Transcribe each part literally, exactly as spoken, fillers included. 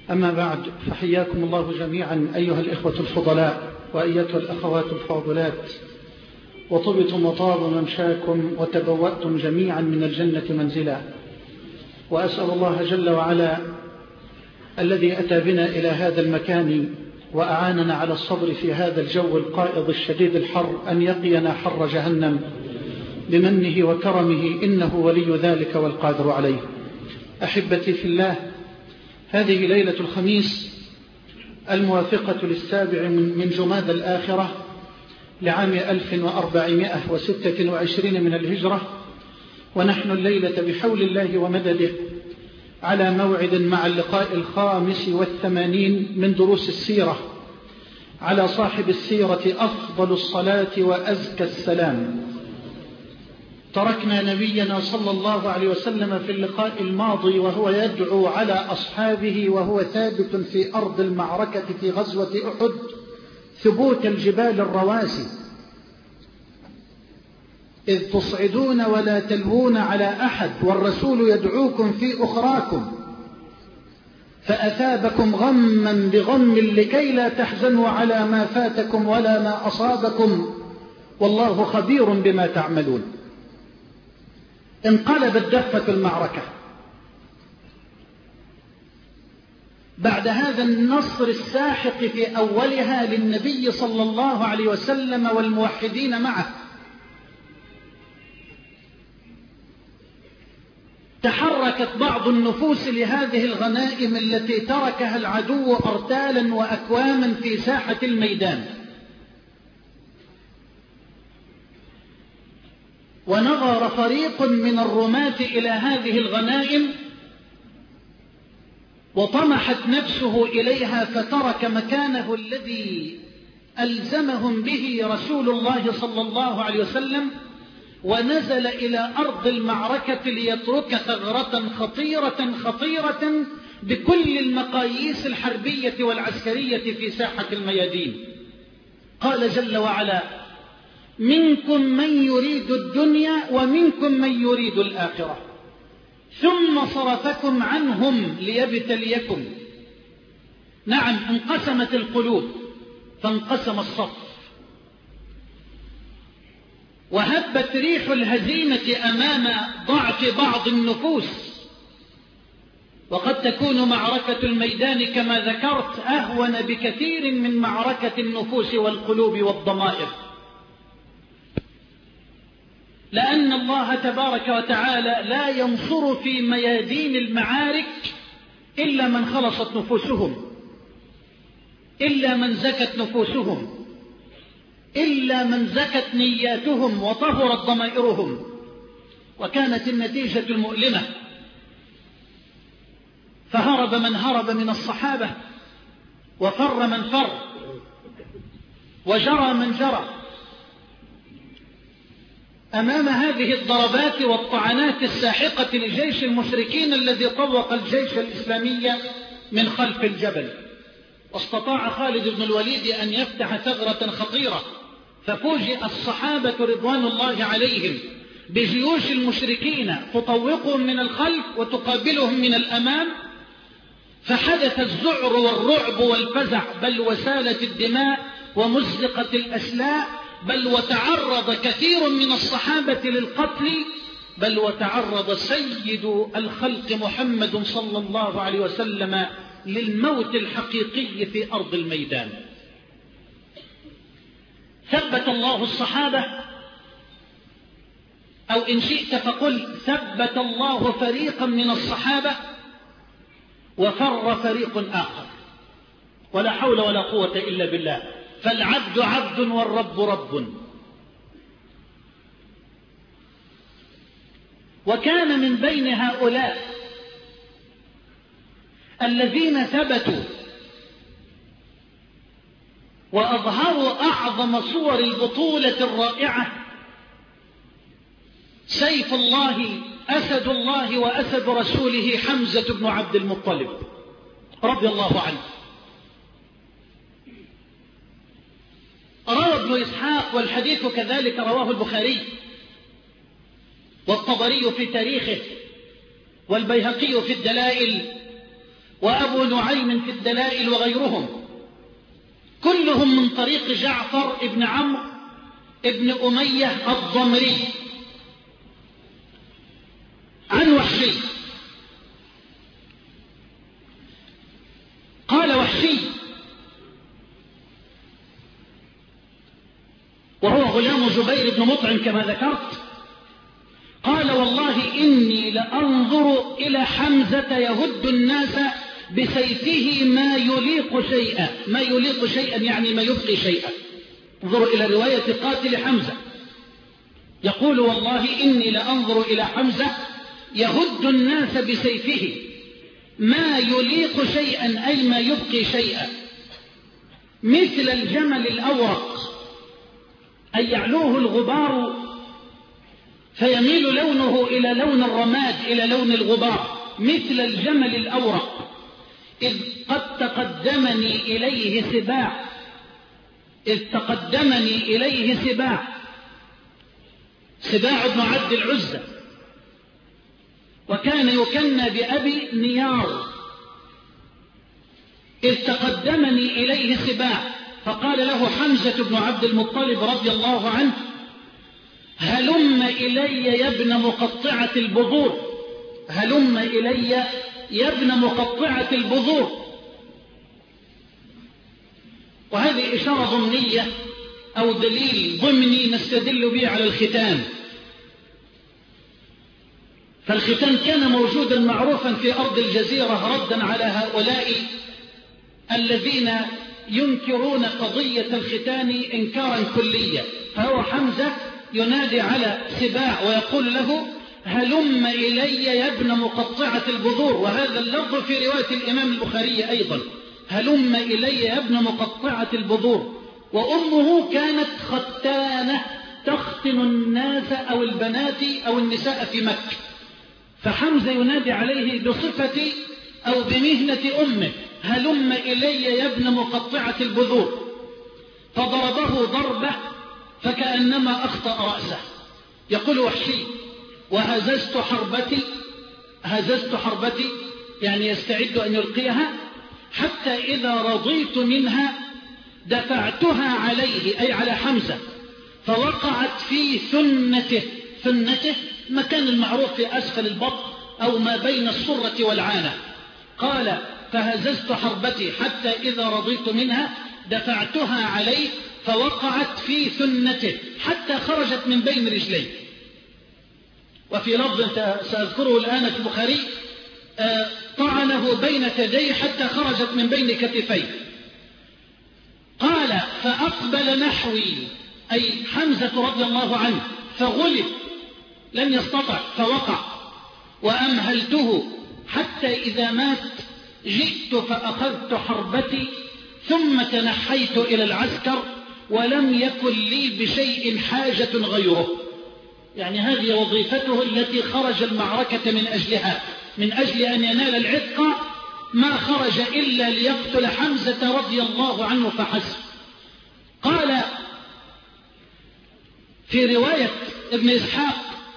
أما بعد، فحياكم الله جميعا أيها الإخوة الفضلاء وأيتها الأخوات الفاضلات، وطبتم وطاب ممشاكم وتبوأتم جميعا من الجنة منزلا. وأسأل الله جل وعلا الذي أتى بنا إلى هذا المكان وأعاننا على الصبر في هذا الجو القائض الشديد الحر أن يقينا حر جهنم بمنه وكرمه، إنه ولي ذلك والقادر عليه. أحبتي في الله، هذه ليلة الخميس الموافقة للسابع من جماد الآخرة لعام ألف وأربعمائة وستة وعشرين من الهجرة، ونحن الليلة بحول الله ومدده على موعد مع اللقاء الخامس والثمانين من دروس السيرة على صاحب السيرة أفضل الصلاة وأزكى السلام. تركنا نبينا صلى الله عليه وسلم في اللقاء الماضي وهو يدعو على أصحابه وهو ثابت في أرض المعركة في غزوة أحد ثبوت الجبال الرواسي، إذ تصعدون ولا تلوون على أحد والرسول يدعوكم في أخراكم، فأثابكم غما بغم لكي لا تحزنوا على ما فاتكم ولا ما أصابكم والله خبير بما تعملون. انقلبت دفة المعركة بعد هذا النصر الساحق في أولها للنبي صلى الله عليه وسلم والموحدين معه. تحركت بعض النفوس لهذه الغنائم التي تركها العدو أرتالا وأكواما في ساحة الميدان، ونظر فريق من الرماة إلى هذه الغنائم وطمحت نفسه إليها، فترك مكانه الذي ألزمهم به رسول الله صلى الله عليه وسلم ونزل إلى أرض المعركة ليترك ثغرة خطيرة خطيرة بكل المقاييس الحربية والعسكرية في ساحة الميادين. قال جل وعلا: منكم من يريد الدنيا ومنكم من يريد الآخرة ثم صرفكم عنهم ليبتليكم. نعم، انقسمت القلوب فانقسم الصف، وهبت ريح الهزيمة أمام ضعف بعض النفوس، وقد تكون معركة الميدان كما ذكرت أهون بكثير من معركة النفوس والقلوب والضمائر، لأن الله تبارك وتعالى لا ينصر في ميادين المعارك إلا من خلصت نفوسهم، إلا من زكت نفوسهم، إلا من زكت نياتهم وطهرت ضمائرهم. وكانت النتيجة المؤلمة، فهرب من هرب من الصحابة وفر من فر وجرى من جرى أمام هذه الضربات والطعنات الساحقة لجيش المشركين الذي طوق الجيش الإسلامي من خلف الجبل. واستطاع خالد بن الوليد أن يفتح ثغرة خطيرة، ففوجئ الصحابة رضوان الله عليهم بجيوش المشركين تطوقهم من الخلف وتقابلهم من الأمام، فحدث الذعر والرعب والفزع، بل وسالت الدماء ومزقت الأشلاء، بل وتعرض كثير من الصحابة للقتل، بل وتعرض سيد الخلق محمد صلى الله عليه وسلم للموت الحقيقي في أرض الميدان. ثبت الله الصحابة، أو إن شئت فقل ثبت الله فريقا من الصحابة وفر فريق آخر، ولا حول ولا قوة إلا بالله. فالعبد عبد والرب رب. وكان من بين هؤلاء الذين ثبتوا وأظهروا أعظم صور البطولة الرائعة سيف الله أسد الله وأسد رسوله حمزة بن عبد المطلب رضي الله عنه. روى ابن إسحاق، والحديث كذلك رواه البخاري والطبري في تاريخه والبيهقي في الدلائل وأبو نعيم في الدلائل وغيرهم، كلهم من طريق جعفر ابن عمرو ابن أمية الضمري عن وحشي. قال وحشي وهو غلام جبير بن مطعم كما ذكرت، قال والله إني لأنظر إلى حمزة يهد الناس بسيفه ما يليق شيئا، ما يليق شيئا يعني ما يبقي شيئا. انظروا إلى رواية قاتل حمزة، يقول والله إني لأنظر إلى حمزة يهد الناس بسيفه ما يليق شيئا أي ما يبقي شيئا، مثل الجمل الأورق أي يعلوه الغبار فيميل لونه إلى لون الرماد إلى لون الغبار، مثل الجمل الأورق إذ قد تقدمني إليه سباع، إذ تقدمني إليه سباع، سباع بن عبد العزى، وكان يكنى بأبي نيار. إذ تقدمني إليه سباع فقال له حمزة بن عبد المطلب رضي الله عنه هلم إلي يا ابن مقطعة البذور، هلم إلي يا ابن مقطعة البذور. وهذه إشارة ضمنية أو دليل ضمني نستدل به على الختان. فالختان كان موجودا معروفا في أرض الجزيرة ردا على هؤلاء الذين ينكرون قضية الختان إنكارا كليا. فهو حمزة ينادي على سباع ويقول له هلم إلي يا ابن مقطعة البذور، وهذا اللفظ في رواية الإمام البخاري أيضا، هلم إلي يا ابن مقطعة البذور. وأمه كانت ختانة تختن الناس أو البنات أو النساء في مكة، فحمزة ينادي عليه بصفة أو بمهنة أمه هلم إلي يا ابن مقطعة البذور، فضربه ضربة فكأنما أخطأ رأسه. يقول وحشي وهززت حربتي، هززت حربتي يعني يستعد أن يلقيها، حتى إذا رضيت منها دفعتها عليه أي على حمزة فوقعت في ثنته، ثنته مكان المعروف في أسفل البطن أو ما بين الصرة والعانة. قال فهززت حربتي حتى إذا رضيت منها دفعتها عليه فوقعت في ثنته حتى خرجت من بين رجليه. وفي لفظ سأذكره الآن في البخاري طعنه بين ثديه حتى خرجت من بين كتفيه. قال فأقبل نحوي أي حمزة رضي الله عنه فغلب لم يستطع فوقع، وأمهلته حتى إذا مات جئت فأخذت حربتي ثم تنحيت إلى العسكر ولم يكن لي بشيء حاجة غيره. يعني هذه وظيفته التي خرج المعركة من أجلها، من أجل أن ينال العتق ما خرج إلا ليقتل حمزة رضي الله عنه فحسب. قال في رواية ابن إسحاق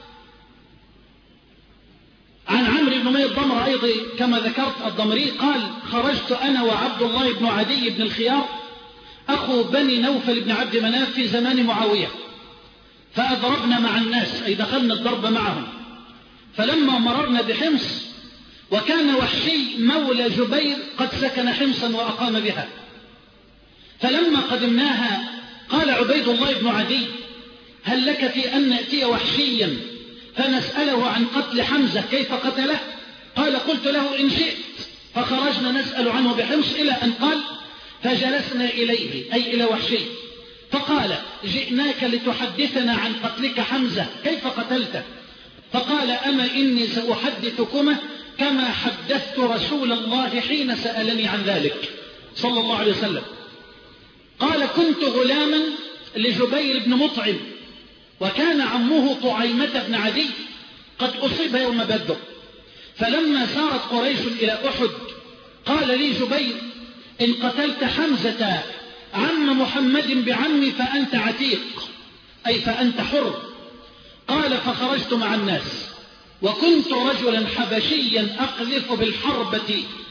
عن عمرو بن أمية الضمري أيضا كما ذكرت الضمري قال خرجت أنا وعبد الله بن عدي بن الخيار أخو بني نوفل بن عبد مناف في زمان معاوية، فأضربنا مع الناس أي دخلنا الضرب معهم. فلما مررنا بحمص وكان وحشي مولى جبير قد سكن حمصا وأقام بها، فلما قدمناها قال عبيد الله بن عدي هل لك في أن نأتي وحشيا فنسأله عن قتل حمزة كيف قتله؟ قال قلت له إن شئت. فخرجنا نسأل عنه بحمص إلى أن قال فجلسنا إليه أي إلى وحشي فقال جئناك لتحدثنا عن قتلك حمزة كيف قتلته؟ فقال أما إني سأحدثكما كما حدثت رسول الله حين سألني عن ذلك صلى الله عليه وسلم. قال كنت غلاما لجبير بن مطعم، وكان عمه طعيمة بن عدي قد أصيب يوم بدر، فلما سارت قريش إلى أحد قال لي جبير إن قتلت حمزة عم محمد بعمي فأنت عتيق أي فأنت حر. قال فخرجت مع الناس وكنت رجلا حبشيا أقذف بالحربة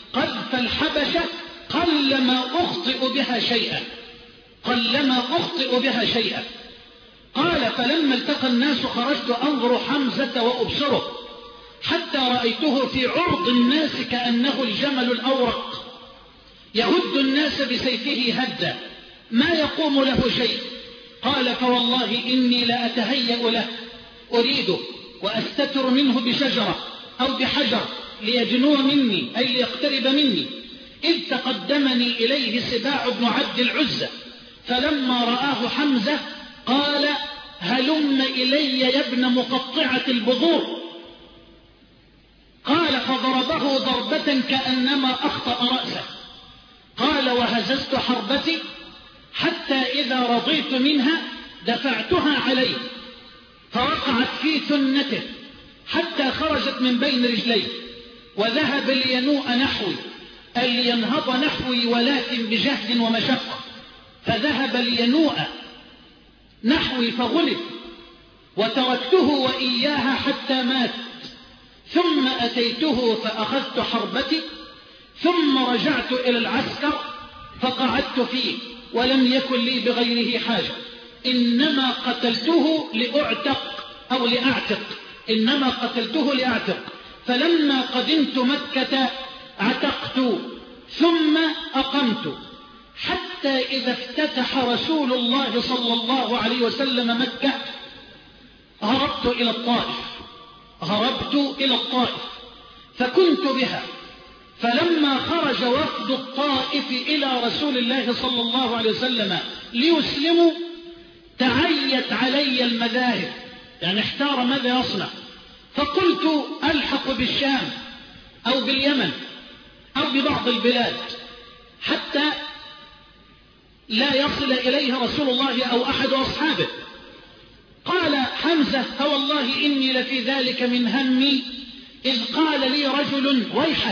قذف الحبشة قلما أخطئ بها شيئا قلما أخطئ بها شيئا قال فلما التقى الناس خرجت أنظر حمزة وأبصره حتى رأيته في عرض الناس كأنه الجمل الأورق يهد الناس بسيفه هدا ما يقوم له شيء. قال فوالله إني لا أتهيأ له أريده وأستتر منه بشجرة أو بحجر ليجنو مني أي ليقترب مني إذ تقدمني إليه سباع بن عبد العزى فلما رآه حمزة قال هلم إلي يا ابن مقطعة البذور. قال فضربه ضربة كأنما أخطأ رأسه. قال وهززت حربتي حتى إذا رضيت منها دفعتها عليه فوقعت في ثنته حتى خرجت من بين رجليه وذهب لينوء نحوي أي لينهض نحوي ولكن بجهد ومشقة فذهب لينوء نحوي فغلب وتركته وإياها حتى مات ثم أتيته فأخذت حربتي ثم رجعت إلى العسكر فقعدت فيه ولم يكن لي بغيره حاجة إنما قتلته لأعتق أو لأعتق إنما قتلته لأعتق فلما قدمت مكة عتقت ثم أقمت حتى إذا افتتح رسول الله صلى الله عليه وسلم مكة هربت إلى الطائف هربت إلى الطائف فكنت بها فلما خرج وفد الطائف إلى رسول الله صلى الله عليه وسلم ليسلموا تعيت علي المذاهب يعني احتار ماذا يصنع فقلت ألحق بالشام أو باليمن أو ببعض البلاد حتى لا يصل إليها رسول الله أو أحد أصحابه. قال حمزة فوالله إني لفي ذلك من همي إذ قال لي رجل ويحك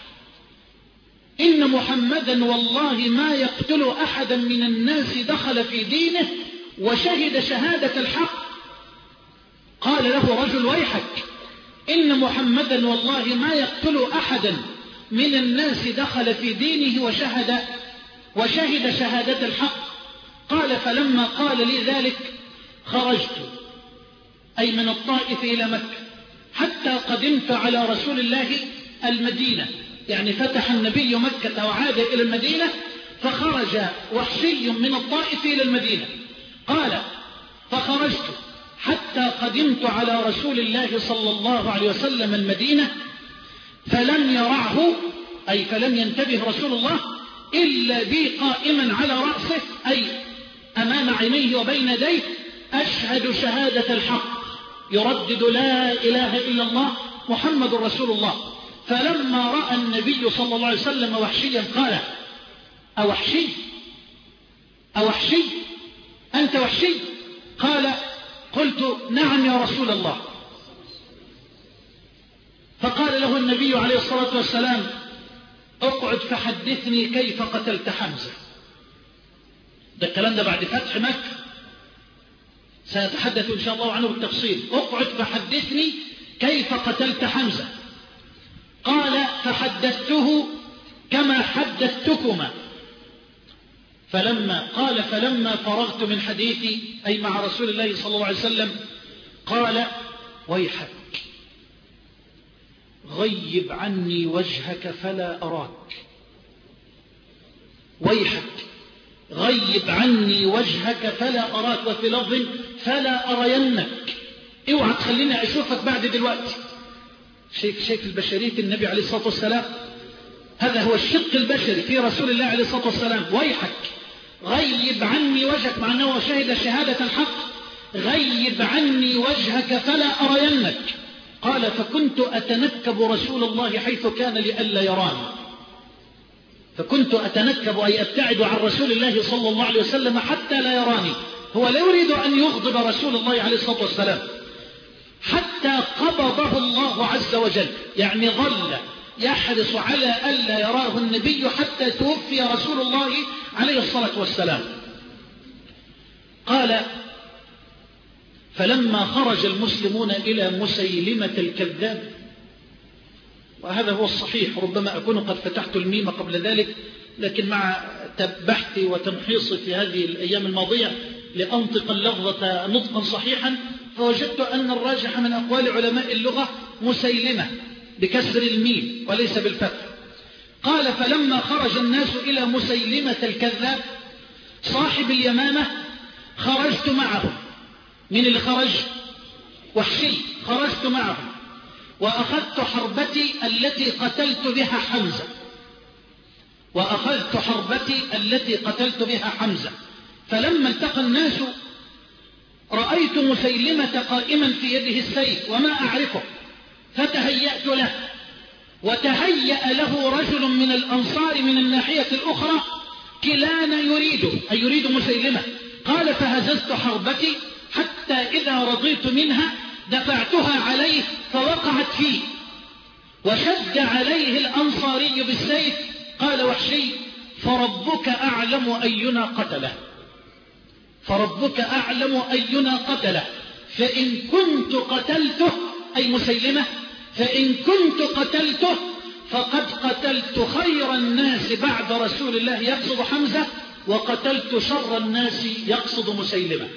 إن محمدا والله ما يقتل أحدا من الناس دخل في دينه وشهد شهادة الحق. قال له رجل ويحك إن محمدا والله ما يقتل أحدا من الناس دخل في دينه وشهد وشهد شهادة الحق. قال فلما قال لي ذلك خرجت أي من الطائف إلى مكة حتى قدمت على رسول الله المدينة يعني فتح النبي مكة وعاد إلى المدينة فخرج وحشي من الطائف إلى المدينة. قال فخرجت حتى قدمت على رسول الله صلى الله عليه وسلم المدينة فلم يرعه أي فلم ينتبه رسول الله إلا بي قائما على رأسه أي أمام عينيه وبين يديه أشهد شهادة الحق يردد لا إله إلا الله محمد رسول الله. فلما رأى النبي صلى الله عليه وسلم وحشيا قال أوحشي أوحشي أنت وحشي؟ قال قلت نعم يا رسول الله. فقال له النبي عليه الصلاة والسلام اقعد فحدثني كيف قتلت حمزة. ده الكلام ده بعد فتح مكة سأتحدث إن شاء الله عنه بالتفصيل. اقعد فحدثني كيف قتلت حمزة. قال فحدثته كما حدثتكما. فلما قال فلما فرغت من حديثي أي مع رسول الله صلى الله عليه وسلم قال ويحك غيب عني وجهك فلا أراك. ويحك غيب عني وجهك فلا أراك وفي لفظ فلا أرينك اوعى تخليني أشوفك بعد دلوقتي. شايف شايف البشرية النبي عليه الصلاة والسلام هذا هو الشق البشري في رسول الله عليه الصلاة والسلام. ويحك غيب عني وجهك مع أنه شهد شهادة الحق غيب عني وجهك فلا أرينك. قال فكنت أتنكب رسول الله حيث كان لئلا يراني فكنت أتنكب أي أبتعد عن رسول الله صلى الله عليه وسلم حتى لا يراني. هو لا يريد أن يغضب رسول الله عليه الصلاة والسلام حتى قبضه الله عز وجل يعني ظل يحرص على ألا يراه النبي حتى توفي رسول الله عليه الصلاة والسلام. قال فلما خرج المسلمون إلى مسيلمة الكذاب وهذا هو الصحيح. ربما أكون قد فتحت الميم قبل ذلك، لكن مع بحثي وتمحيصي في هذه الأيام الماضية لأنطق اللفظة نطقا صحيحا، فوجدت أن الراجح من أقوال علماء اللغة مسيلمة بكسر الميم وليس بالفتح. قال: فلما خرج الناس إلى مسيلمة الكذاب صاحب اليمامة خرجت معه. من اللي خرج؟ وحشي. خرجت معه وأخذت حربتي التي قتلت بها حمزة وأخذت حربتي التي قتلت بها حمزة فلما التقى الناس رأيت مسيلمة قائما في يده السيف وما أعرفه، فتهيأت له، وتهيأ له رجل من الأنصار من الناحية الأخرى، كلانا يريده، أي يريد مسيلمة. قال: فهززت حربتي حتى إذا رضيت منها دفعتها عليه فوقعت فيه، وشد عليه الأنصاري بالسيف. قال وحشي: فربك أعلم أينا قتله فربك أعلم أينا قتله فإن كنت قتلته، أي مسيلمة، فإن كنت قتلته فقد قتلت خير الناس بعد رسول الله يقصد حمزة، وقتلت شر الناس يقصد مسيلمة.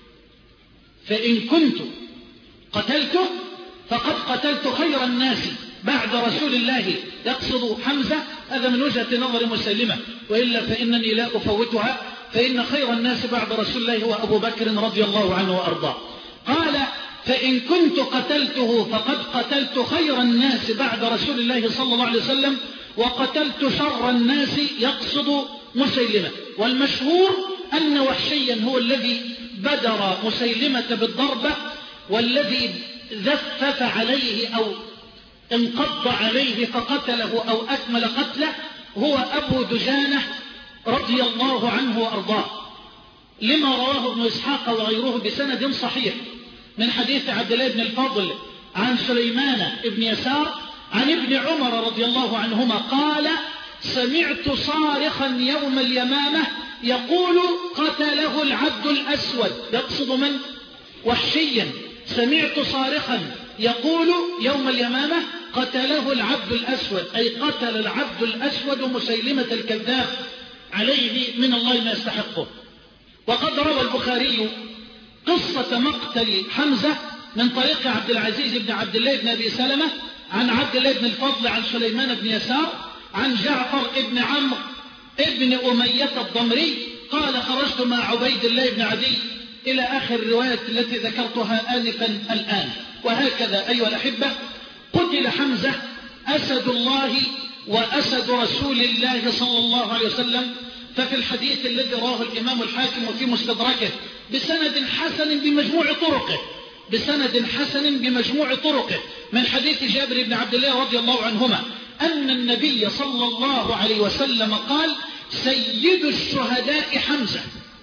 فإن كنت قتلته فقد قتلت خير الناس بعد رسول الله يقصد حمزة. هذا من وجهة نظر مسيلمة، وإلا فإنني لا أفوتها، فإن خير الناس بعد رسول الله هو أبو بكر رضي الله عنه وأرضاه. قال: فإن كنت قتلته فقد قتلت خير الناس بعد رسول الله صلى الله عليه وسلم، وقتلت شر الناس يقصد مسيلمة. والمشهور أن وحشيا هو الذي بدر مسيلمة بالضربة، والذي ذفف عليه أو انقض عليه فقتله أو أكمل قتله هو أبو دجانة رضي الله عنه وأرضاه، لما رواه ابن إسحاق وغيره بسند صحيح من حديث عبد الله بن الفضل عن سليمان بن يسار عن ابن عمر رضي الله عنهما قال: سمعت صارخا يوم اليمامة يقول: قتله العبد الأسود، يقصد من؟ وحشيا. سمعت صارخا يقول يوم اليمامة: قتله العبد الأسود، أي قتل العبد الأسود مسيلمة الكذاب، عليه من الله ما يستحقه. وقد روى البخاري قصة مقتل حمزة من طريق عبد العزيز بن عبد الله بن أبي سلمة عن عبد الله بن الفضل عن سليمان بن يسار عن جعفر بن عمرو بن أمية الضمري قال: خرجت مع عبيد الله بن عدي، إلى آخر الرواية التي ذكرتها آنفا الآن. وهكذا أيها الأحبة قتل حمزة أسد الله وأسد رسول الله صلى الله عليه وسلم. ففي الحديث الذي رواه الإمام الحاكم في مستدركه بسند حسن بمجموع طرقه بسند حسن بمجموع طرقه من حديث جابر بن عبد الله رضي الله عنهما أن النبي صلى الله عليه وسلم قال: سيد الشهداء حمزة.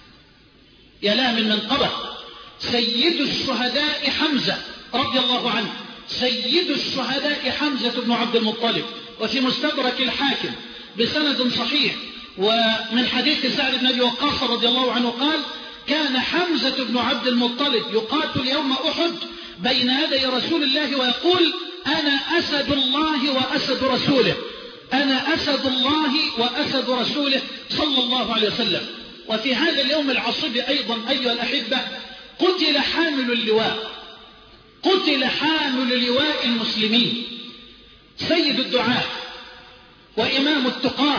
يا لها من منقبة، سيد الشهداء حمزة رضي الله عنه. سيد الشهداء حمزة بن عبد المطلب. وفي مستدرك الحاكم بسند صحيح ومن حديث سعد بن أبي وقاص رضي الله عنه قال: كان حمزة بن عبد المطلب يقاتل يوم أحد بين يدي رسول الله ويقول: أنا أسد الله وأسد رسوله، أنا أسد الله وأسد رسوله صلى الله عليه وسلم. وفي هذا اليوم العصيب أيضا أيها الأحبة قتل حامل اللواء قتل حامل لواء المسلمين، سيد الدعاة وإمام التقاه،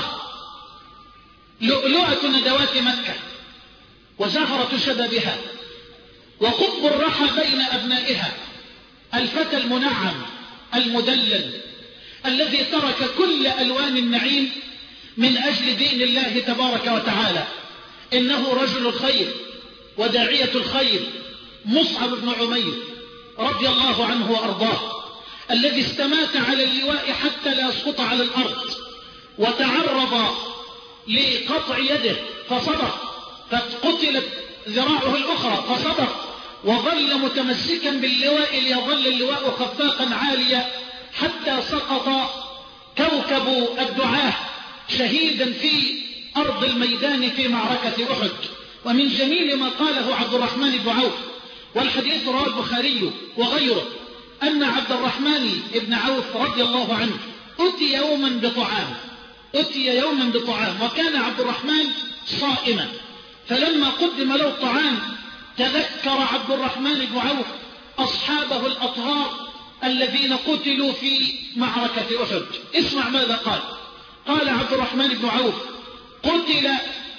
لؤلؤة ندوات مكة وزهرة شبابها وقطب الرحى بين أبنائها، الفتى المنعم المدلل الذي ترك كل ألوان النعيم من أجل دين الله تبارك وتعالى. إنه رجل الخير وداعية الخير مصعب بن عمير رضي الله عنه وأرضاه، الذي استمات على اللواء حتى لا يسقط على الأرض، وتعرض لقطع يده فصبر، فقتلت ذراعه الأخرى فصبر، وظل متمسكا باللواء ليظل اللواء خفاقا عاليا حتى سقط كوكب الدعاة شهيدا في أرض الميدان في معركة أحد. ومن جميل ما قاله عبد الرحمن بن عوف، والحديث رواه البخاري وغيره، أن عبد الرحمن بن عوف رضي الله عنه أتي يوما بطعام أتي يوما بطعام وكان عبد الرحمن صائما، فلما قدم له الطعام تذكر عبد الرحمن بن عوف أصحابه الأطهار الذين قتلوا في معركة أحد. اسمع ماذا قال. قال عبد الرحمن بن عوف: قتل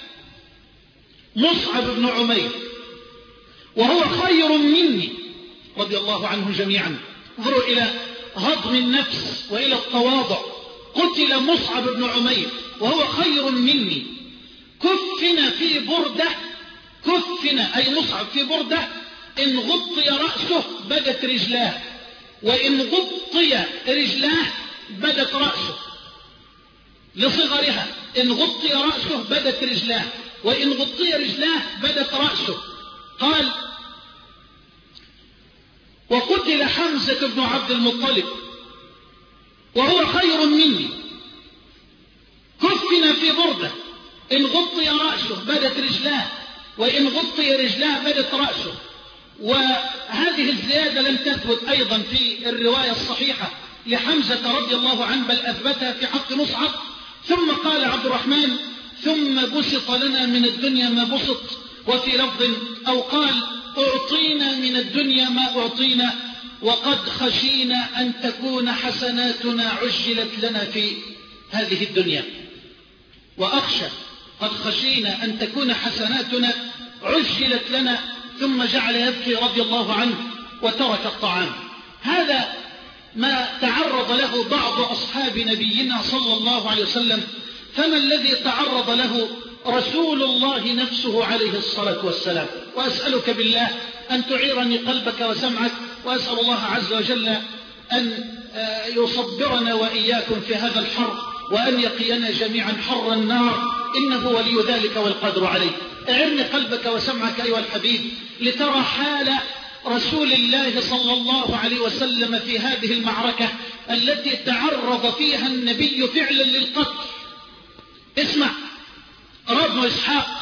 مصعب بن عمير وهو خير مني، رضي الله عنه جميعا. انظروا إلى هضم النفس وإلى التواضع. قتل مصعب بن عمير وهو خير مني، كفن في بردة، كفن أي مصعب في بردة، إن غطي رأسه بدت رجلاه، وإن غطي رجلاه بدت رأسه لصغرها. إن غطي رأسه بدت رجلاه، وإن غطي رجلاه بدت رأسه. قال: وقتل حمزة بن عبد المطلب وهو خير مني، كفن في بردة، إن غطي رأسه بدت رجلاه، وإن غطي رجلاه بدت رأسه. وهذه الزيادة لم تثبت أيضا في الرواية الصحيحة لحمزة رضي الله عنه، بل أثبتها في حق مصعب. ثم قال عبد الرحمن: ثم بسط لنا من الدنيا ما بسط، وفي لفظ أو قال: أعطينا من الدنيا ما أعطينا، وقد خشينا أن تكون حسناتنا عجلت لنا في هذه الدنيا، وأخشى قد خشينا أن تكون حسناتنا عجلت لنا. ثم جعل يبكي رضي الله عنه وترك الطعام. هذا ما تعرض له بعض أصحاب نبينا صلى الله عليه وسلم، فما الذي تعرض له رسول الله نفسه عليه الصلاة والسلام؟ وأسألك بالله أن تعيرني قلبك وسمعك، وأسأل الله عز وجل أن يصبرنا وإياكم في هذا الحر، وأن يقينا جميعا حر النار، إنه ولي ذلك والقدر عليه. اعرني قلبك وسمعك أيها الحبيب لترى حال رسول الله صلى الله عليه وسلم في هذه المعركة التي تعرض فيها النبي فعلا للقتل. اسمع. روى ابن إسحاق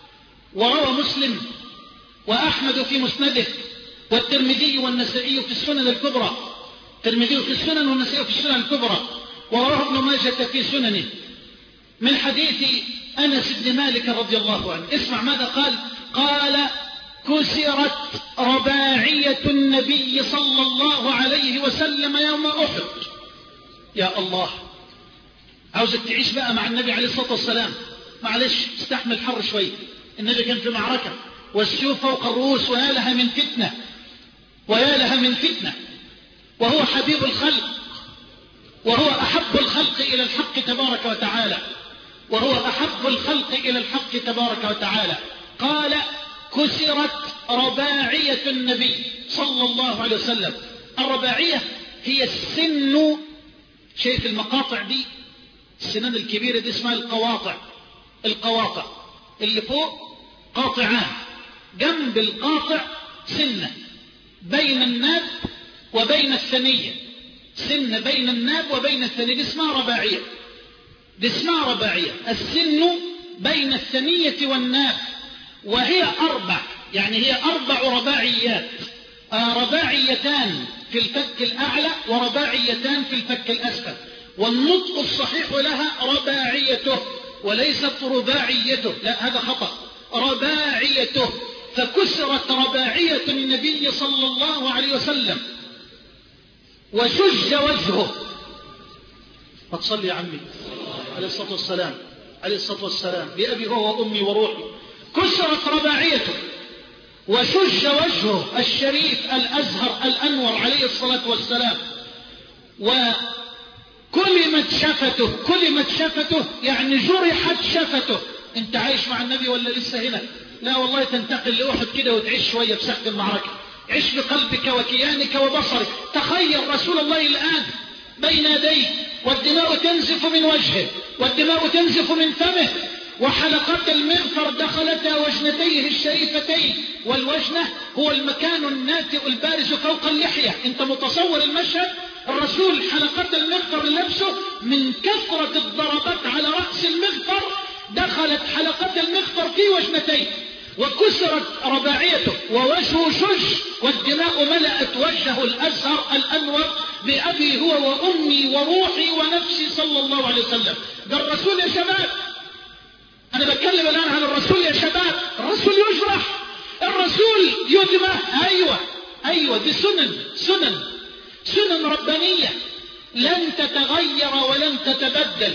وروى مسلم وأحمد في مسنده والترمذي والنسائي في السنن الكبرى، الترمذي في السنن والنسائي في السنن الكبرى، ورواه ابن ماجه في سننه من حديث أنس بن مالك رضي الله عنه. اسمع ماذا قال. قال: كسرت رباعية النبي صلى الله عليه وسلم يوم أحد. يا الله، عاوزك تعيش بقى مع النبي عليه الصلاة والسلام. معلش استحمل حر شوي. النبي كان في معركة والسيوف فوق الرؤوس، ويا لها من فتنة، ويا لها من فتنة، وهو حبيب الخلق، وهو أحب الخلق إلى الحق تبارك وتعالى، وهو أحب الخلق إلى الحق تبارك وتعالى. قال: كسرت رباعية النبي صلى الله عليه وسلم. الرباعية هي السن، شايف المقاطع دي، السنان الكبيرة دي اسمها القواطع. القواطع اللي فوق قاطعان، جنب القاطع سنة بين الناب وبين الثنية، سنة بين الناب وبين الثنية، دي اسمها رباعية. دي اسمها رباعية، السن بين الثنية والناب، وهي أربع، يعني هي أربع رباعيات. آه رباعيتان في الفك الأعلى ورباعيتان في الفك الأسفل، والنطق الصحيح لها رباعيته وليست رباعيته، لا هذا خطأ، رباعيته. فكسرت رباعية النبي صلى الله عليه وسلم وشج وجهه. ما تصلي يا عمي عليه الصلاة والسلام، عليه الصلاة والسلام، بأبي هو وأمي وروحي. كسرت رباعيته وشج وجهه الشريف الأزهر الأنور عليه الصلاة والسلام، وكلمت شفته، كلمت شفته يعني جرحت شفته. انت عايش مع النبي ولا لسه هنا؟ لا والله، تنتقل لأحد كده وتعيش شوية بساحة المعركة. عيش بقلبك وكيانك وبصرك. تخيل رسول الله الآن بين يديه، والدماء تنزف من وجهه، والدماء تنزف من فمه، وحلقات المغفر دخلتا وجنتيه الشريفتين، والوجنة هو المكان الناتئ البارز فوق اللحية. انت متصور المشهد؟ الرسول حلقات المغفر لنفسه من كثرة الضربات على رأس المغفر، دخلت حلقات المغفر في وجنتيه، وكسرت رباعيته ووجهه شج والدماء ملأت وجهه الأزهر الأنور بأبي هو وأمي وروحي ونفسي صلى الله عليه وسلم. ده الرسول يا شباب، أنا بتكلم الآن عن الرسول يا شباب. الرسول يجرح، الرسول يدمى. أيوة أيوة دي سنن سنن سنن ربانية لن تتغير ولن تتبدل.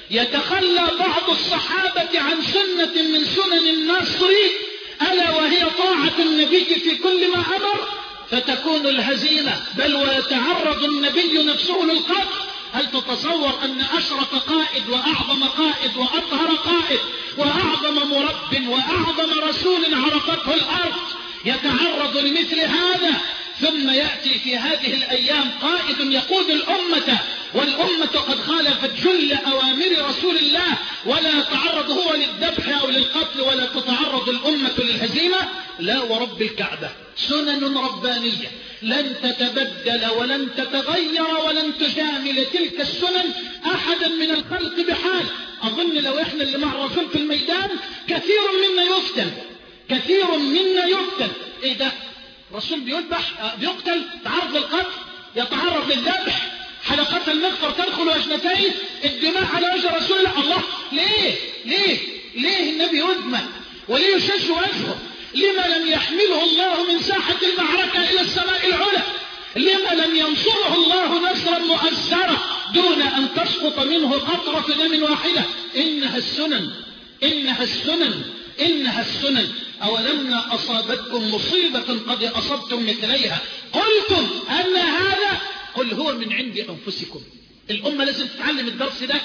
يتخلى بعض الصحابة عن سنة من سنن النصر ألا وهي طاعة النبي في كل ما أمر فتكون الهزيمة، بل ويتعرض النبي نفسه للقتل. هل تتصور أن أشرف قائد وأعظم قائد وأطهر قائد وأعظم مرب وأعظم رسول عرفته الأرض يتعرض لمثل هذا؟ ثم يأتي في هذه الأيام قائد يقود الأمة والأمة قد خالفت جل أوامر رسول الله، ولا يتعرض هو للذبح أو للقتل ولا تتعرض الأمة للهزيمة. لا ورب الكعبة، سنن ربانية لن تتبدل ولن تتغير ولن تجامل تلك السنن أحدا من الخلق بحال. أظن لو إحنا اللي مع الرسول في الميدان كثير منا يفتن، كثير منا يفتن. إيه ده؟ الرسول بيذبح بيقتل، تعرض للقتل، يتعرض للذبح، حلقات المغفر تدخل وجنتيه، الدماء على وجه رسول الله. الله ليه ليه ليه النبي يدمى وليه يشج وجهه؟ لما لم يحمله الله من ساحة المعركة إلى السماء العلى؟ لما لم ينصره الله نصرا مؤزرا دون أن تسقط منه قطرة دم واحدة؟ إنها السنن إنها السنن إنها السنن. أولما أصابتكم مصيبة قد أصبتم مثليها قلتم أن هذا، قل هو من عند أنفسكم. الأمة لازم تتعلم الدرس ده،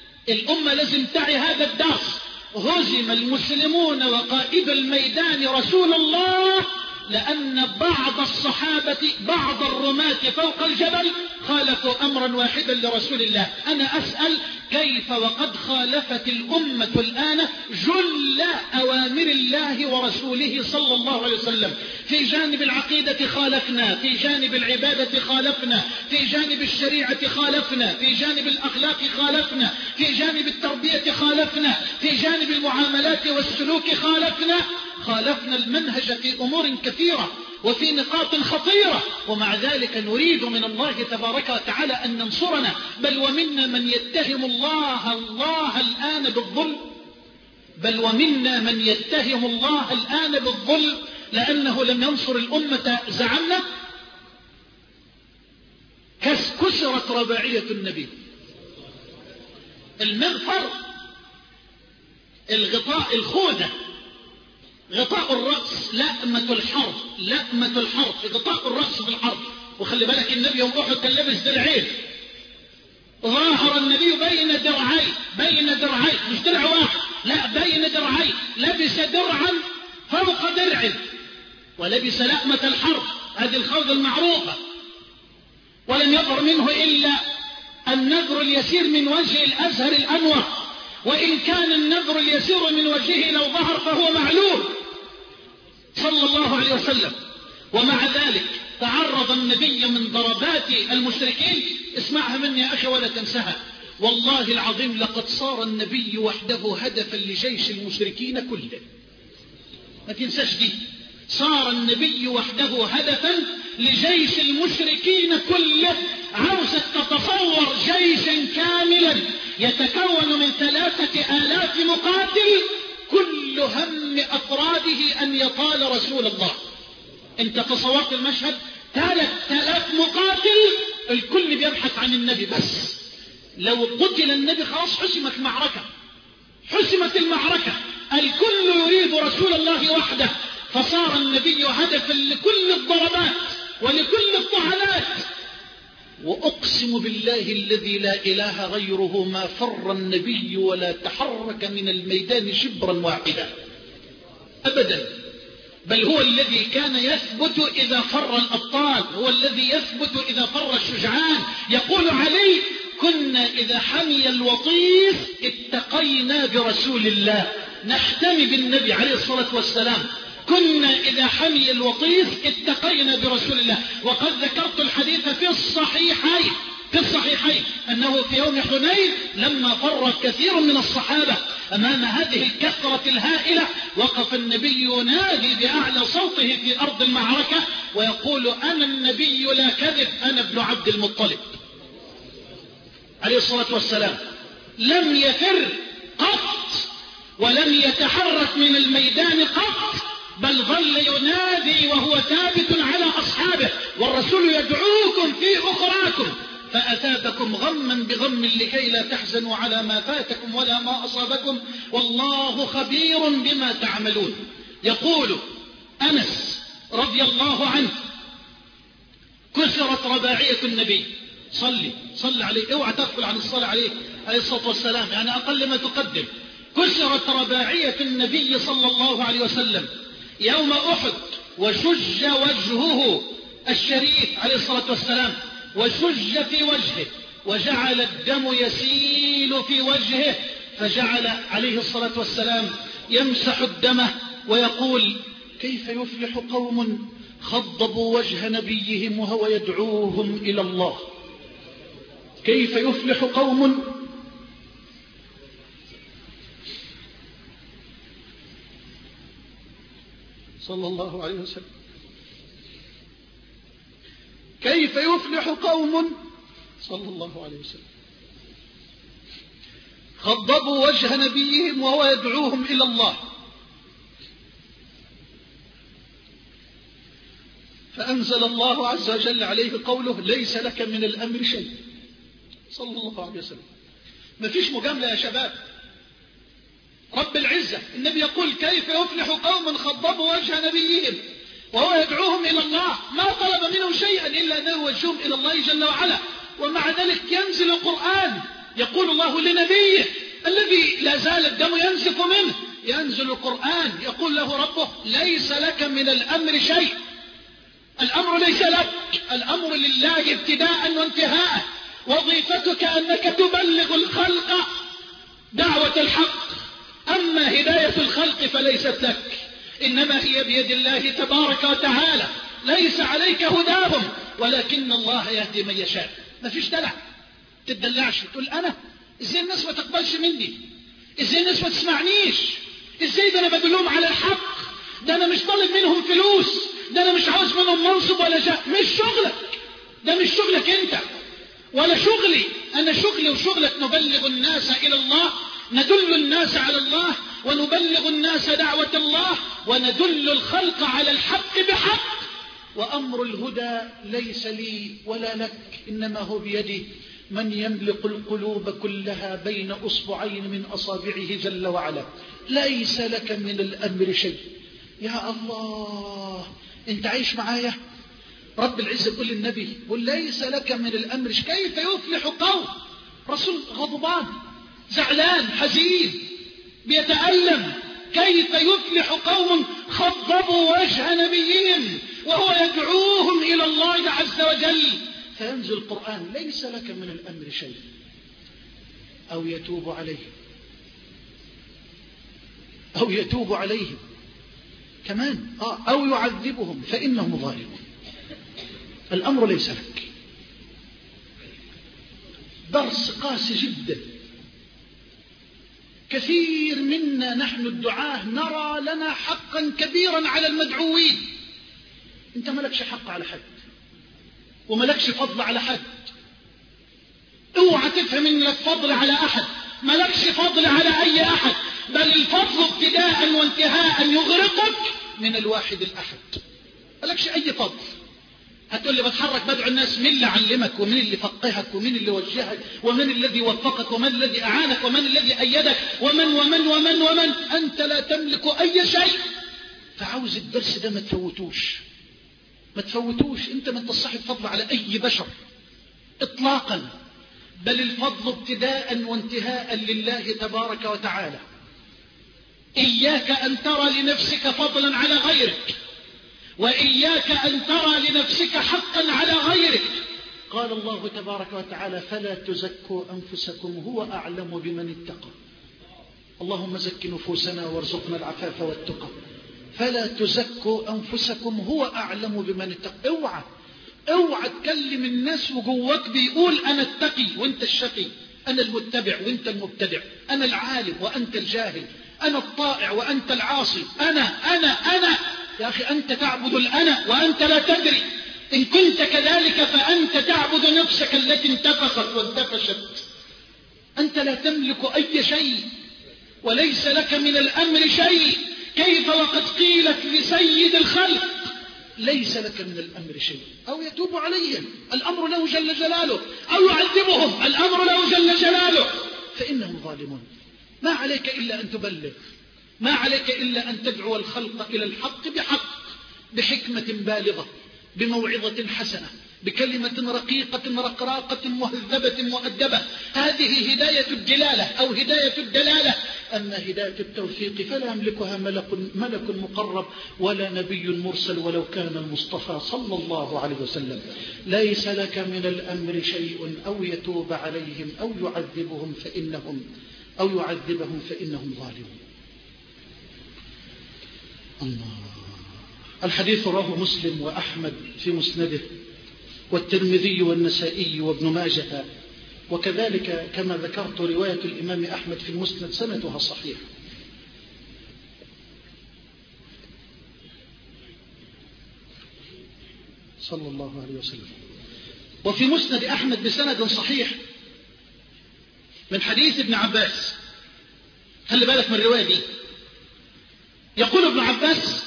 الأمة لازم تعي هذا الدرس. هزم المسلمون وقائد الميدان رسول الله لأن بعض الصحابة بعض الرماة فوق الجبل خالفوا أمرا واحدا لرسول الله. أنا أسأل كيف وقد خالفت الأمة الآن جل أوامر الله ورسوله صلى الله عليه وسلم؟ في جانب العقيدة خالفنا، في جانب العبادة خالفنا، في جانب الشريعة خالفنا، في جانب الأخلاق خالفنا، في جانب التربية خالفنا، في جانب المعاملات والسلوك خالفنا. خالفنا المنهج في أمور كثيرة وفي نقاط خطيرة، ومع ذلك نريد من الله تبارك وتعالى أن ننصرنا. بل ومنا من يتهم الله الله الآن بالظلم، بل ومنا من يتهم الله الآن بالظلم لأنه لم ينصر الأمة. زعمنا كسرت رباعية النبي، المغفر، الغطاء، الخوذة، غطاء الرأس، لأمة الحرب، لأمة الحرب، غطاء الرأس في الحرب. وخلي بالك النبي يوم أحد كان لابس درعين، ظاهر النبي بين درعي بين درعي مش درع واحد، لا بين درعي، لبس درعا فوق درع ولبس لأمة الحرب، هذه الخوذة المعروفة، ولم يظهر منه إلا النذر اليسير من وجه الأزهر الأنور، وإن كان النذر اليسير من وجهه لو ظهر فهو معلوم صلى الله عليه وسلم. ومع ذلك تعرض النبي من ضربات المشركين. اسمعها مني يا أخي ولا تنسها، والله العظيم لقد صار النبي وحده هدفا لجيش المشركين كله. ما تنساش دي، صار النبي وحده هدفا لجيش المشركين كله. عاوزك تتصور جيشا كاملا يتكون من ثلاثة آلاف مقاتل كل هم أفراده أن يطال رسول الله. انت تصورت المشهد؟ ثلاث آلاف مقاتل الكل بيبحث عن النبي، بس لو قتل النبي خلاص حسمت المعركة، حسمت المعركة، الكل يريد رسول الله وحده. فصار النبي هدفا لكل الضربات ولكل الطعنات. وأقسم بالله الذي لا إله غيره ما فر النبي ولا تحرك من الميدان شبرا واحدا أبدا، بل هو الذي كان يثبت إذا فر الأبطال، هو الذي يثبت إذا فر الشجعان. يقول علي: كنا إذا حمي الوطيس اتقينا برسول الله، نحتمي بالنبي عليه الصلاة والسلام. كنا إذا حمي الوطيس اتقينا برسول الله. وقد ذكرت الحديث في الصحيحين في الصحيحين أنه في يوم حنين لما فر كثير من الصحابة أمام هذه الكثرة الهائلة وقف النبي ينادي بأعلى صوته في أرض المعركة ويقول أنا النبي لا كذب، أنا ابن عبد المطلب عليه الصلاة والسلام. لم يفر قط ولم يتحرك من الميدان قط، بل ظل ينادي وهو ثابت على أصحابه والرسول يدعوكم في أخراكم فأثابكم غما بغم لكي لا تحزنوا على ما فاتكم ولا ما أصابكم والله خبير بما تعملون. يقول أنس رضي الله عنه كسرت رباعية النبي، صلي صلي عليه، اوعى تغفل عن الصلاة عليه عليه الصلاة والسلام، يعني أقل ما تقدم. كسرت رباعية النبي صلى الله عليه وسلم يوم أحد وشج وجهه الشريف عليه الصلاة والسلام، وشج في وجهه وجعل الدم يسيل في وجهه، فجعل عليه الصلاة والسلام يمسح الدم ويقول كيف يفلح قوم خضبوا وجه نبيهم وهو يدعوهم إلى الله، كيف يفلح قوم صلى الله عليه وسلم كيف يفلح قوم صلى الله عليه وسلم خضبوا وجه نبيهم وهو يدعوهم إلى الله، فأنزل الله عز وجل عليه قوله ليس لك من الأمر شيء صلى الله عليه وسلم. ما فيش مجاملة يا شباب، رب العزة النبي يقول كيف يفلح قوم خضبوا وجه نبيهم وهو يدعوهم إلى الله، ما طلب منهم شيئا إلا أن يوجههم إلى الله جل وعلا، ومع ذلك ينزل القرآن يقول الله لنبيه الذي لا زال الدم ينزف منه، ينزل القرآن يقول له ربه ليس لك من الأمر شيء، الأمر ليس لك، الأمر لله ابتداء وانتهاء، وظيفتك أنك تبلغ الخلق دعوة الحق، أما هداية الخلق فليست لك، إنما هي بيد الله تبارك وتعالى، ليس عليك هداهم ولكن الله يهدي من يشاء. ما فيش دلع، تدلعش تقول أنا إزاي الناس ما تقبلش مني، إزاي الناس ما تسمعنيش، إزاي ده أنا بدلهم على الحق، ده أنا مش طالب منهم فلوس، ده أنا مش عاوز منهم منصب ولا جاه، مش شغلك، ده مش شغلك أنت ولا شغلي، أنا شغلي وشغلك نبلغ الناس إلى الله، ندل الناس على الله ونبلغ الناس دعوة الله وندل الخلق على الحق بحق، وأمر الهدى ليس لي ولا لك إنما هو بيدي، من يملك القلوب كلها بين أصبعين من أصابعه جل وعلا، ليس لك من الأمر شيء. يا الله انت عايش معايا، رب العزة يقول للنبي قل ليس لك من الأمر شيء، كيف يفلح قوم، رسول غضبان زعلان حزين بيتألم، كيف يفلح قوم خضبوا وجه نبيهم وهو يدعوهم إلى الله عز وجل، فينزل القرآن ليس لك من الأمر شيء أو يتوب عليهم أو يتوب عليهم كمان آه أو يعذبهم فإنهم ظالمون، الأمر ليس لك. درس قاسي جدا، كثير منا نحن الدعاة نرى لنا حقا كبيرا على المدعوين، انت ملكش حق على حد وملكش فضل على حد، اوعى تفهم ان لك فضل على احد، ملكش فضل على اي احد، بل الفضل ابتداء وانتهاء يغرقك من الواحد الاحد، ملكش اي فضل. هتقول لي بتحرك بدعو الناس، مين اللي علمك ومين اللي فقهك ومين اللي وجهك ومن الذي وفقك ومن الذي أعانك ومن الذي أيدك ومن ومن ومن ومن أنت لا تملك أي شيء. فعاوز الدرس ده ما تفوتوش ما تفوتوش انت ما تصحي فضل على أي بشر إطلاقا، بل الفضل ابتداء وانتهاء لله تبارك وتعالى. إياك أن ترى لنفسك فضلا على غيرك، وإياك أن ترى لنفسك حقا على غيرك. قال الله تبارك وتعالى فلا تزكوا أنفسكم هو أعلم بمن اتقى. اللهم زك نفوسنا وارزقنا العفاف والتقى. فلا تزكوا أنفسكم هو أعلم بمن اتقى. اوعى اوعى تكلم الناس وجواك بيقول أنا التقي وانت الشقي، أنا المتبع وانت المبتدع، أنا العالم وأنت الجاهل، أنا الطائع وأنت العاصي، أنا أنا أنا. يا أخي أنت تعبد الأنا وأنت لا تدري. إن كنت كذلك فأنت تعبد نفسك التي انتفخت وانتفشت. أنت لا تملك أي شيء وليس لك من الأمر شيء. كيف وقد قيلت لسيد الخلق ليس لك من الأمر شيء؟ أو يتوب عليهم الأمر له جل جلاله، أو يعذبهم الأمر له جل جلاله، فإنهم ظالمون. ما عليك إلا أن تبلغ، ما عليك إلا أن تدعو الخلق إلى الحق بحق، بحكمة بالغة، بموعظة حسنة، بكلمة رقيقة رقراقة مهذبة مؤدبة. هذه هداية الدلالة أو هداية الدلالة. أما هداية التوفيق فلا يملكها ملك, ملك مقرب ولا نبي مرسل ولو كان المصطفى صلى الله عليه وسلم. ليس لك من الأمر شيء، أو يتوب عليهم أو يعذبهم فإنهم أو يعذبهم فإنهم ظالمون. الله. الحديث رواه مسلم وأحمد في مسنده، والترمذي والنسائي وابن ماجه، وكذلك كما ذكرت رواية الإمام أحمد في المسند سندها صحيح. صلى الله عليه وسلم. وفي مسند أحمد بسند صحيح من حديث ابن عباس. خلي بالك من الرواية دي. يقول ابن عباس: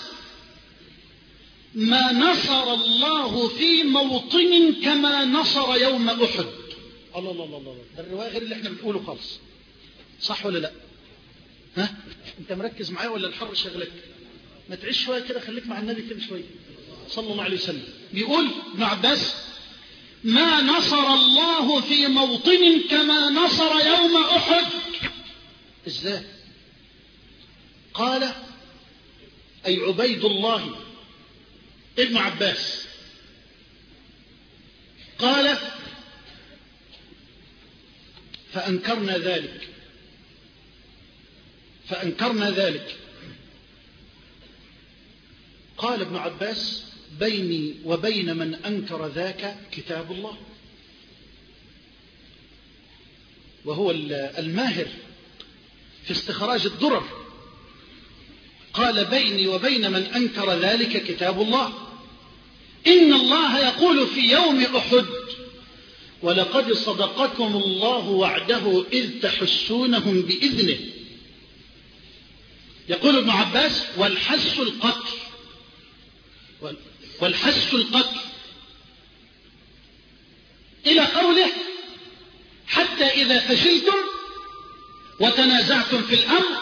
ما نصر الله في موطن كما نصر يوم أحد. الله الله الله الله. ده الرواية غير اللي احنا بنقوله خالص. صح ولا لا؟ ها؟ انت مركز معايا ولا الحر شغلك؟ ما تعيش شوية كده، خليك مع النبي كده شوية صلى الله عليه وسلم. بيقول ابن عباس: ما نصر الله في موطن كما نصر يوم أحد. ازاي؟ قال أي عبيد الله ابن عباس قال: فأنكرنا ذلك فأنكرنا ذلك قال ابن عباس: بيني وبين من أنكر ذاك كتاب الله. وهو الماهر في استخراج الدرر. قال: بيني وبين من أنكر ذلك كتاب الله. إن الله يقول في يوم أحد: ولقد صدقكم الله وعده إذ تحسونهم بإذنه. يقول ابن عباس: والحس القتل والحس القتل إلى قوله: حتى إذا فشلتم وتنازعتم في الأمر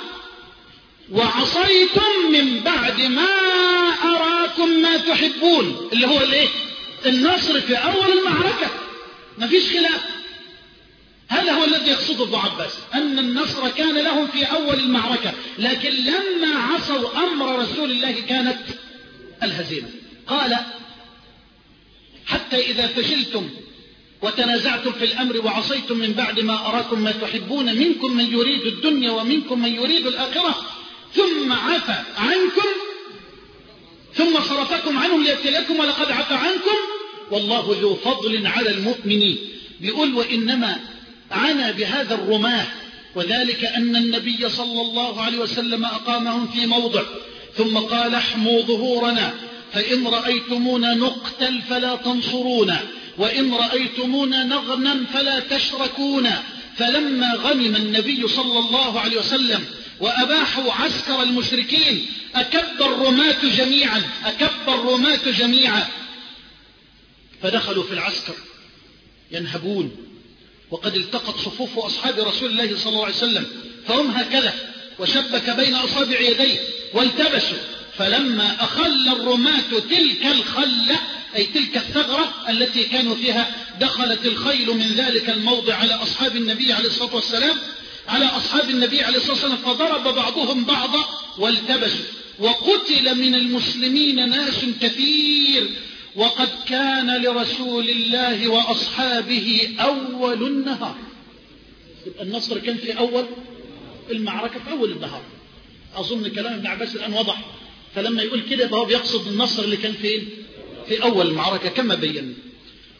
وعصيتم من بعد ما أراكم ما تحبون، اللي هو الايه؟ النصر في أول المعركة، ما فيش خلاف. هذا هو الذي يقصده ابن عباس، أن النصر كان لهم في أول المعركة، لكن لما عصوا أمر رسول الله كانت الهزيمة. قال: حتى إذا فشلتم وتنازعتم في الأمر وعصيتم من بعد ما أراكم ما تحبون، منكم من يريد الدنيا ومنكم من يريد الآخرة، ثم عفى عنكم ثم صرفكم عنهم ليبتليكم ولقد عفى عنكم والله ذو فضل على المؤمنين. بيقول: وإنما عنا بهذا الرماه، وذلك أن النبي صلى الله عليه وسلم أقامهم في موضع ثم قال: احموا ظهورنا، فإن رأيتمونا نقتل فلا تنصرونا، وإن رأيتمونا نغنم فلا تشركونا. فلما غنم النبي صلى الله عليه وسلم وأباحوا عسكر المشركين أكب الرماة جميعا أكب الرماة جميعا فدخلوا في العسكر ينهبون، وقد التقت صفوف أصحاب رسول الله صلى الله عليه وسلم، فهم هكذا، وشبك بين أصابع يديه والتبسوا. فلما أخل الرماة تلك الخلة، أي تلك الثغرة التي كانوا فيها، دخلت الخيل من ذلك الموضع على أصحاب النبي عليه الصلاة والسلام على أصحاب النبي عليه الصلاة والسلام فضرب بعضهم بعضا والتبسوا، وقتل من المسلمين ناس كثير، وقد كان لرسول الله وأصحابه أول النهار. النصر كان في أول المعركة، في أول النهار. أظن كلام ابن عباس الآن وضح. فلما يقول كده فهو بيقصد النصر اللي كان فين؟ في أول المعركة كما بينا.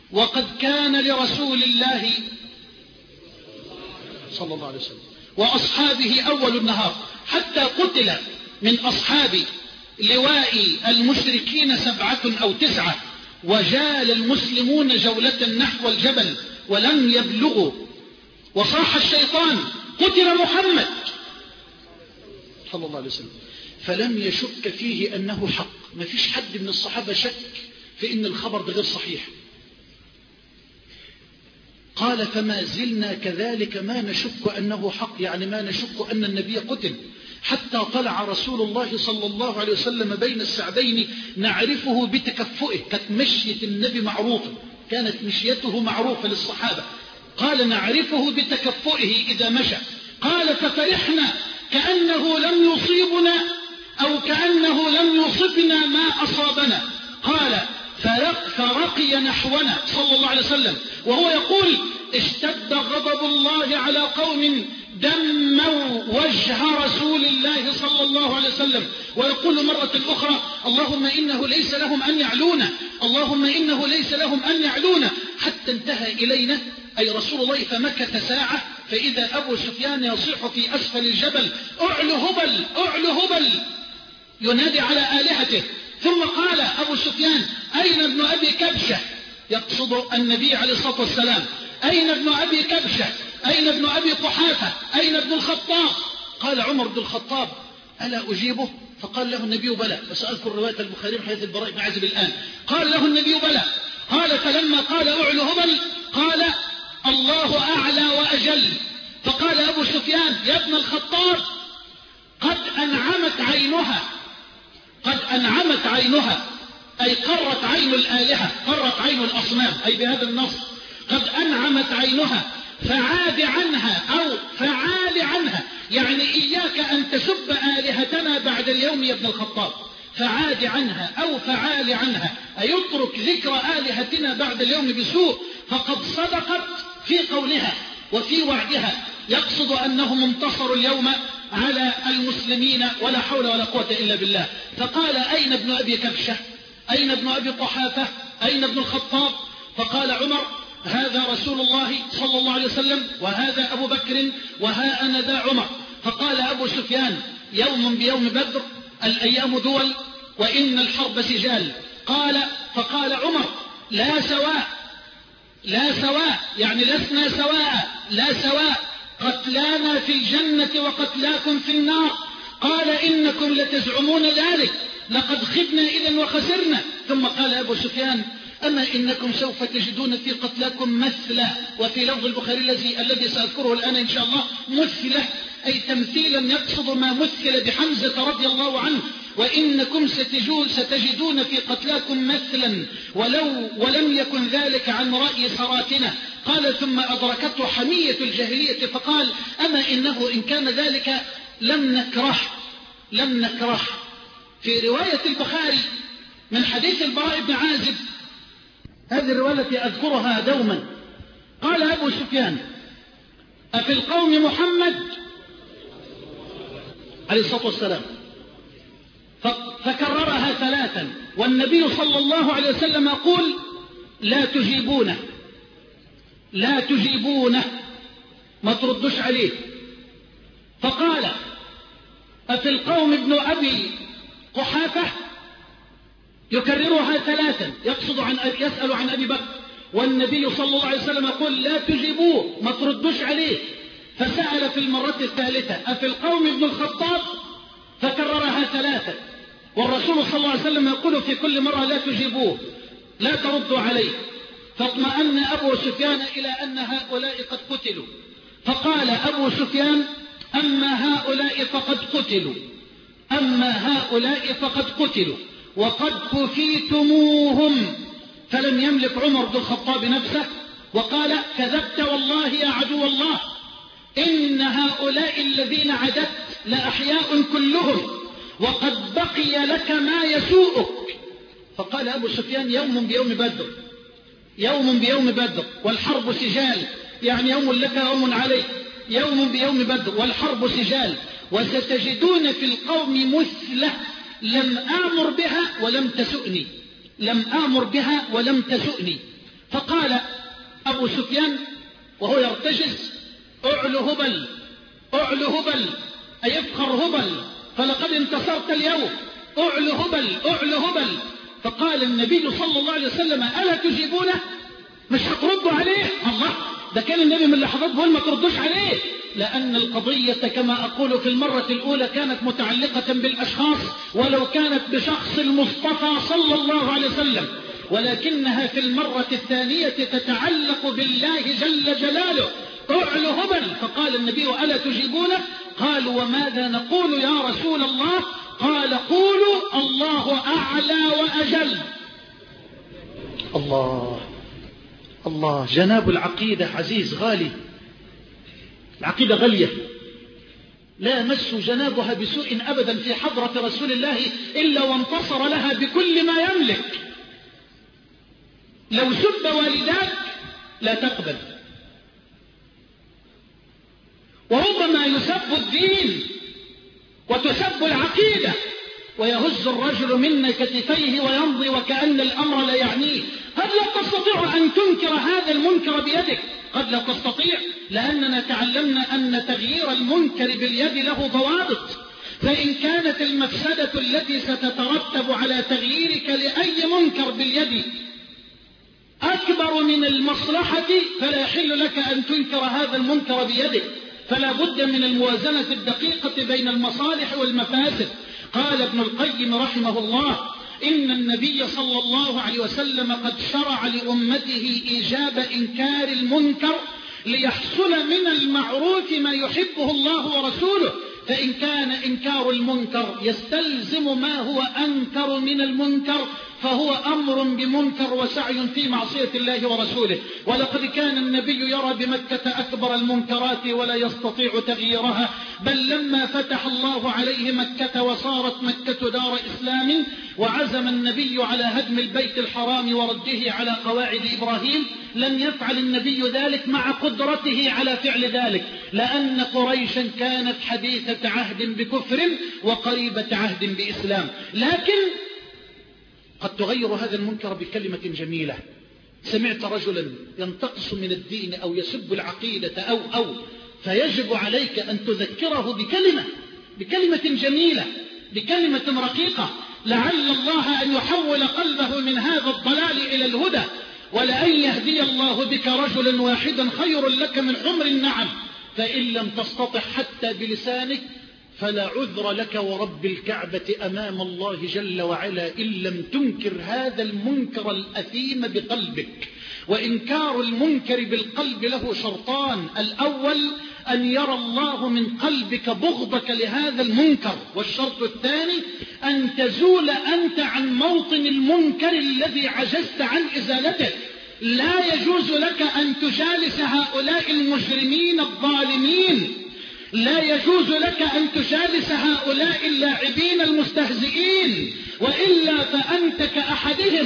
وقد كان لرسول الله صلى الله عليه وسلم وأصحابه أول النهار حتى قتل من أصحاب لواء المشركين سبعة أو تسعة، وجال المسلمون جولة نحو الجبل ولم يبلغوا، وصاح الشيطان قتل محمد صلى الله عليه وسلم، فلم يشك فيه أنه حق. ما فيش حد من الصحابة شك في أن الخبر ده غير صحيح. قال فما زلنا كذلك ما نشك أنه حق، يعني ما نشك أن النبي قتل، حتى طلع رسول الله صلى الله عليه وسلم بين السعدين نعرفه بتكفؤه. كانت مشية النبي معروفة، كانت مشيته معروفة للصحابة. قال نعرفه بتكفؤه إذا مشى. قال ففرحنا كأنه لم يصيبنا أو كأنه لم يصبنا ما أصابنا. قال فرقي نحونا صلى الله عليه وسلم وهو يقول اشتد غضب الله على قوم دموا وجه رسول الله صلى الله عليه وسلم، ويقول مرة أخرى اللهم إنه ليس لهم أن يعلونا، اللهم إنه ليس لهم أن يعلونا، حتى انتهى إلينا أي رسول الله فمكث ساعة فإذا أبو سفيان يصيح في أسفل الجبل أعلو هبل أعلو هبل ينادي على آلهته. ثم قال أبو سفيان أين ابن أبي كبشة، يقصد النبي عليه الصلاة والسلام، أين ابن أبي كبشة، أين ابن أبي قحافة، أين ابن الخطاب؟ قال عمر بن الخطاب ألا أجيبه؟ فقال له النبي بلى، وسأذكر رواية البخاري من حديث البراء بن عازب الآن. قال له النبي بلى. قال فلما قال أعلو هبل قال الله أعلى وأجل. فقال أبو سفيان يا ابن الخطاب قد أنعمت عينها، قد أنعمت عينها أي قرت عين الآلهة، قرت عين الأصنام، أي بهذا النص قد أنعمت عينها فعاد عنها أو فعال عنها، يعني إياك أن تسب آلهتنا بعد اليوم يا ابن الخطاب، فعاد عنها أو فعال عنها أي اترك ذكر آلهتنا بعد اليوم بسوء، فقد صدقت في قولها وفي وعدها، يقصد أنهم انتصروا اليوم على المسلمين ولا حول ولا قوة إلا بالله. فقال أين ابن أبي كبشة، أين ابن أبي قحافة، أين ابن الخطاب؟ فقال عمر هذا رسول الله صلى الله عليه وسلم وهذا أبو بكر وها أنا ذا عمر. فقال أبو سفيان يوم بيوم بدر الأيام دول وإن الحرب سجال. قال فقال عمر لا سواء لا سواء يعني لسنا سواء، لا سواء، قتلانا في الجنة وقتلاكم في النار. قال إنكم لتزعمون ذلك، لقد خبنا إذا وخسرنا. ثم قال أبو سفيان أما إنكم سوف تجدون في قتلاكم مثله، وفي لفظ البخاري الذي الذي سأذكره الآن إن شاء الله مثله أي تمثيلا، يقصد ما مثل بحمزة رضي الله عنه، وإنكم ستجدون في قتلاكم مثلا ولو ولم يكن ذلك عن رأي سراتنا. قال ثم أدركته حمية الجاهلية فقال أما إنه إن كان ذلك لم نكره لم نكره. في رواية البخاري من حديث البراء بن عازب، هذه الرواية التي أذكرها دوما، قال أبو سفيان أفي القوم محمد عليه الصلاة والسلام، فكررها ثلاثا والنبي صلى الله عليه وسلم يقول لا تجيبونه لا تجيبونه ما تردش عليه. فقال أفي القوم ابن أبي قحافة، يكررها ثلاثا يقصد عن يسأل عن أبي بكر، والنبي صلى الله عليه وسلم يقول لا تجيبوه ما تردش عليه. فسأل في المرة الثالثة أفي القوم ابن الخطاب، فكررها ثلاثا، والرسول صلى الله عليه وسلم يقول في كل مرة لا تجيبوه لا تردوا عليه. فاطمأن أبو سفيان إلى أن هؤلاء قد قتلوا، فقال أبو سفيان أما هؤلاء فقد قتلوا أما هؤلاء فقد قتلوا وقد كفيتموهم. فلم يملك عمر بن الخطاب نفسه وقال كذبت والله يا عدو الله إن هؤلاء الذين عددت لأحياء كلهم وقد بقي لك ما يسوءك. فقال أبو سفيان يوم بيوم بدر يوم بيوم بدر والحرب سجال، يعني يوم لك يوم عليك، يوم بيوم بدر والحرب سجال، وستجدون في القوم مثله لم آمر بها ولم تسؤني لم آمر بها ولم تسؤني. فقال أبو سفيان وهو يرتجز: أعلو هبل أعلو هبل، أي يفخر هبل، فلقد انتصرت اليوم، أعلو هبل أعلو هبل. فقال النبي صلى الله عليه وسلم: ألا تجيبونه؟ مش هتردوا عليه؟ الله، ده كان النبي من لحظات بقول ما تردوش عليه، لأن القضية كما أقول في المرة الأولى كانت متعلقة بالأشخاص ولو كانت بشخص المصطفى صلى الله عليه وسلم، ولكنها في المرة الثانية تتعلق بالله جل جلاله. أعلو هبل. فقال النبي: ألا تجيبونه؟ قالوا: وماذا نقول يا رسول الله؟ قال: قولوا الله أعلى وأجل. الله الله، جناب العقيدة عزيز غالي، العقيدة غالية لا يمس جنابها بسوء أبدا في حضرة رسول الله إلا وانتصر لها بكل ما يملك. لو سب والداك لا تقبل، وربما يسب الدين وتسب العقيدة ويهز الرجل من كتفيه ويمضي وكأن الأمر لا يعنيه. قد لا تستطيع أن تنكر هذا المنكر بيدك، قد لا تستطيع، لأننا تعلمنا أن تغيير المنكر باليد له ضوابط. فإن كانت المفسدة التي ستترتب على تغييرك لأي منكر باليد أكبر من المصلحة فلا يحل لك أن تنكر هذا المنكر بيدك، فلا بد من الموازنة الدقيقة بين المصالح والمفاسد. قال ابن القيم رحمه الله: إن النبي صلى الله عليه وسلم قد شرع لأمته إيجاب إنكار المنكر ليحصل من المعروف ما يحبه الله ورسوله، فإن كان إنكار المنكر يستلزم ما هو أنكر من المنكر فهو أمر بمنكر وسعي في معصية الله ورسوله. ولقد كان النبي يرى بمكة أكبر المنكرات ولا يستطيع تغييرها، بل لما فتح الله عليه مكة وصارت مكة دار إسلام وعزم النبي على هدم البيت الحرام ورده على قواعد إبراهيم، لم يفعل النبي ذلك مع قدرته على فعل ذلك، لأن قريشا كانت حديثة عهد بكفر وقريبة عهد بإسلام. لكن قد تغير هذا المنكر بكلمة جميلة. سمعت رجلا ينتقص من الدين أو يسب العقيدة أو أو فيجب عليك أن تذكره بكلمة بكلمة جميلة، بكلمة رقيقة، لعل الله أن يحول قلبه من هذا الضلال إلى الهدى، ولأن يهدي الله بك رجلا واحدا خير لك من حمر النعم. فإن لم تستطع حتى بلسانك فلا عذر لك ورب الكعبة أمام الله جل وعلا إن لم تنكر هذا المنكر الأثيم بقلبك. وإنكار المنكر بالقلب له شرطان: الأول أن يرى الله من قلبك بغضك لهذا المنكر، والشرط الثاني أن تزول أنت عن موطن المنكر الذي عجزت عن إزالته. لا يجوز لك أن تجالس هؤلاء المجرمين الظالمين، لا يجوز لك أن تجالس هؤلاء اللاعبين المستهزئين، وإلا فأنت كأحدهم.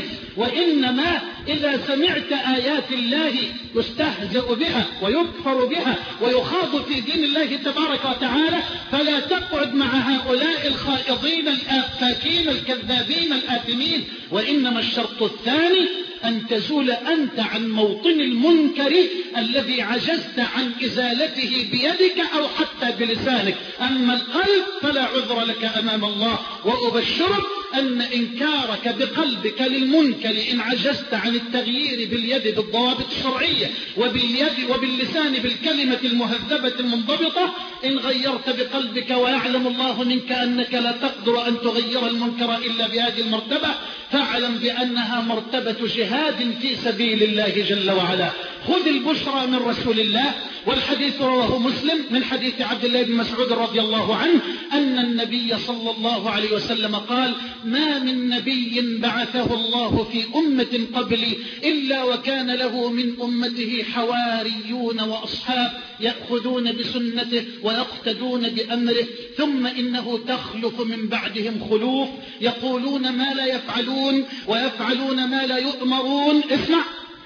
وإنما إذا سمعت آيات الله يستهزأ بها ويكفر بها ويخاض في دين الله تبارك وتعالى فلا تقعد مع هؤلاء الخائضين الآفاكين الكذابين الآثمين. وإنما الشرط الثاني أن تزول أنت عن موطن المنكر الذي عجزت عن إزالته بيدك أو حتى بلسانك. أما القلب فلا عذر لك أمام الله، وأبشرك أن إنكارك بقلبك للمنكر إن عجزت عن التغيير باليد بالضوابط الشرعية وباليد وباللسان بالكلمة المهذبة المنضبطة، إن غيرت بقلبك ويعلم الله منك أنك لا تقدر أن تغير المنكر إلا بهذه المرتبة، فاعلم بأنها مرتبة جهاد في سبيل الله جل وعلا. خذ البشرى من رسول الله، والحديث رواه مسلم من حديث عبد الله بن مسعود رضي الله عنه أن النبي صلى الله عليه وسلم قال: ما من نبي بعثه الله في أمة قبلي إلا وكان له من أمته حواريون وأصحاب يأخذون بسنته ويقتدون بأمره، ثم إنه تخلف من بعدهم خلوف يقولون ما لا يفعلون ويفعلون ما لا يؤمرون. اسمع: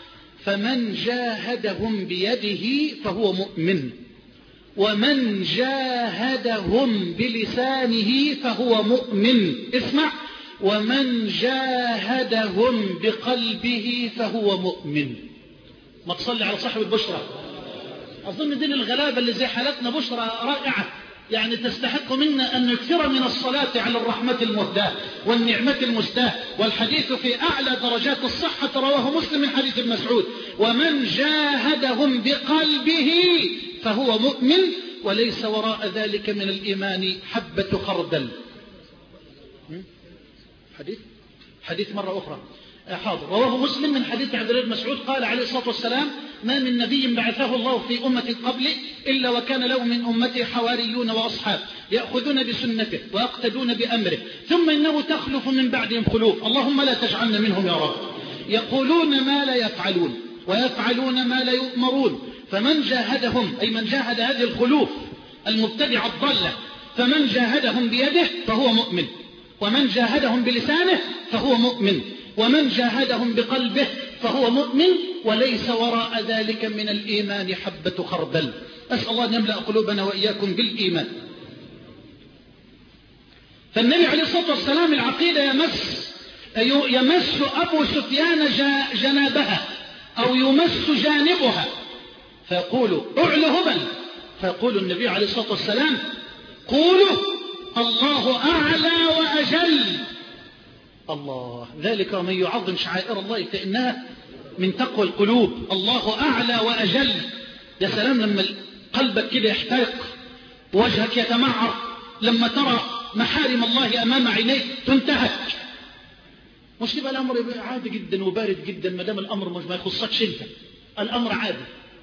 فمن جاهدهم بيده فهو مؤمن، ومن جاهدهم بلسانه فهو مؤمن. اسمع: ومن جاهدهم بقلبه فهو مؤمن. ما تصلي على صاحب البشرى. أظن دي الغلابة اللي زي حالتنا بشرى رائعة، يعني تستحق منا أن نكثر من الصلاة على الرحمة المهداة والنعمة المستاه. والحديث في أعلى درجات الصحة رواه مسلم من حديث ابن مسعود: ومن جاهدهم بقلبه فهو مؤمن وليس وراء ذلك من الإيمان حبة خردل. حديث حديث مرة أخرى حاضر رواه مسلم من حديث عبد الله بن مسعود قال عليه الصلاة والسلام: ما من نبي بعثه الله في أمة قبلي إلا وكان له من أمته حواريون وأصحاب يأخذون بسنته ويقتدون بأمره، ثم إنه تخلف من بعدهم خلوف، اللهم لا تجعلنا منهم يا رب، يقولون ما لا يفعلون ويفعلون ما لا يؤمرون. فمن جاهدهم، أي من جاهد هذه الخلوف المبتدعة الضالة، فمن جاهدهم بيده فهو مؤمن، ومن جاهدهم بلسانه فهو مؤمن، ومن جاهدهم بقلبه فهو مؤمن وليس وراء ذلك من الإيمان حبة خردل. أسأل الله أن يملأ قلوبنا وإياكم بالإيمان. فالنبي عليه الصلاة والسلام العقيدة يمس يمس أبو سفيان جنابها أو يمس جانبها فيقول: اعل هبل. فيقول النبي عليه الصلاة والسلام: قولوا الله أعلى وأجل. الله، ذلك ومن يعظم شعائر الله فإنها من تقوى القلوب. الله أعلى وأجل. يا سلام لما قلبك كده يحترق وجهك يتمعر لما ترى محارم الله أمام عينيك تنتهك. مش يبقى الأمر عادي جدا وبارد جدا ما دام الأمر مش ما يخصكش أنت، الأمر عادي.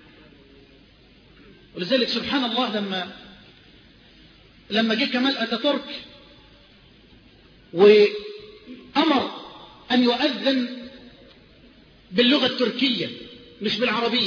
ولذلك سبحان الله لما لما جه كمال أتاتورك وأمر أن يؤذن باللغة التركية مش بالعربية،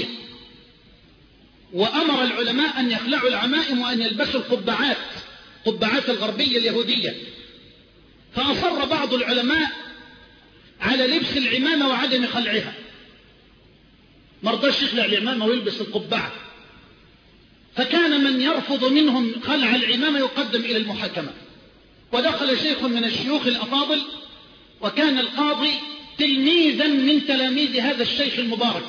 وأمر العلماء أن يخلعوا العمائم وأن يلبسوا القبعات قبعات الغربية اليهودية، فأصر بعض العلماء على لبس العمامة وعدم خلعها، مرضاش يخلع العمامة ويلبس القبعة، فكان من يرفض منهم خلع العمامة يقدم إلى المحاكمة. ودخل شيخ من الشيوخ الأفاضل وكان القاضي تلميذا من تلاميذ هذا الشيخ المبارك،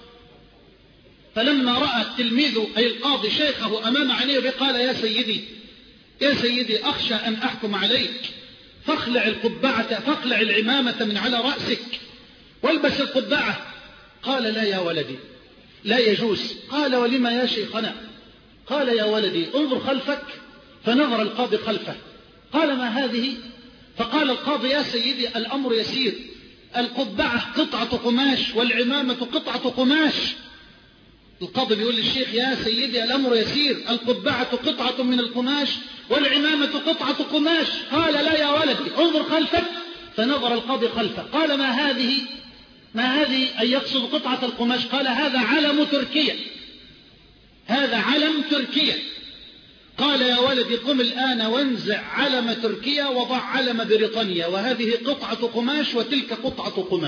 فلما رأى التلميذ أي القاضي شيخه أمام عينيه قال: يا سيدي يا سيدي أخشى أن أحكم عليك، فاخلع القبعة فاخلع العمامة من على رأسك والبس القبعة. قال: لا يا ولدي لا يجوز. قال: ولما يا شيخنا؟ قال: يا ولدي انظر خلفك. فنظر القاضي خلفه قال: ما هذه؟ فقال القاضي: يا سيدي الأمر يسير، القبعة قطعة قماش والعمامة قطعة قماش. القاضي بيقول للشيخ: يا سيدي الأمر يسير، القبعة قطعة من القماش والعمامة قطعة قماش. قال: لا يا ولدي انظر خلفك. فنظر القاضي خلفه قال: ما هذه؟ ما هذه أن يقصد قطعة القماش؟ قال: هذا علم تركيا، هذا علم تركيا. قال: يا ولدي قم الآن وانزع علم تركيا وضع علم بريطانيا، وهذه قطعة قماش وتلك قطعة قماش.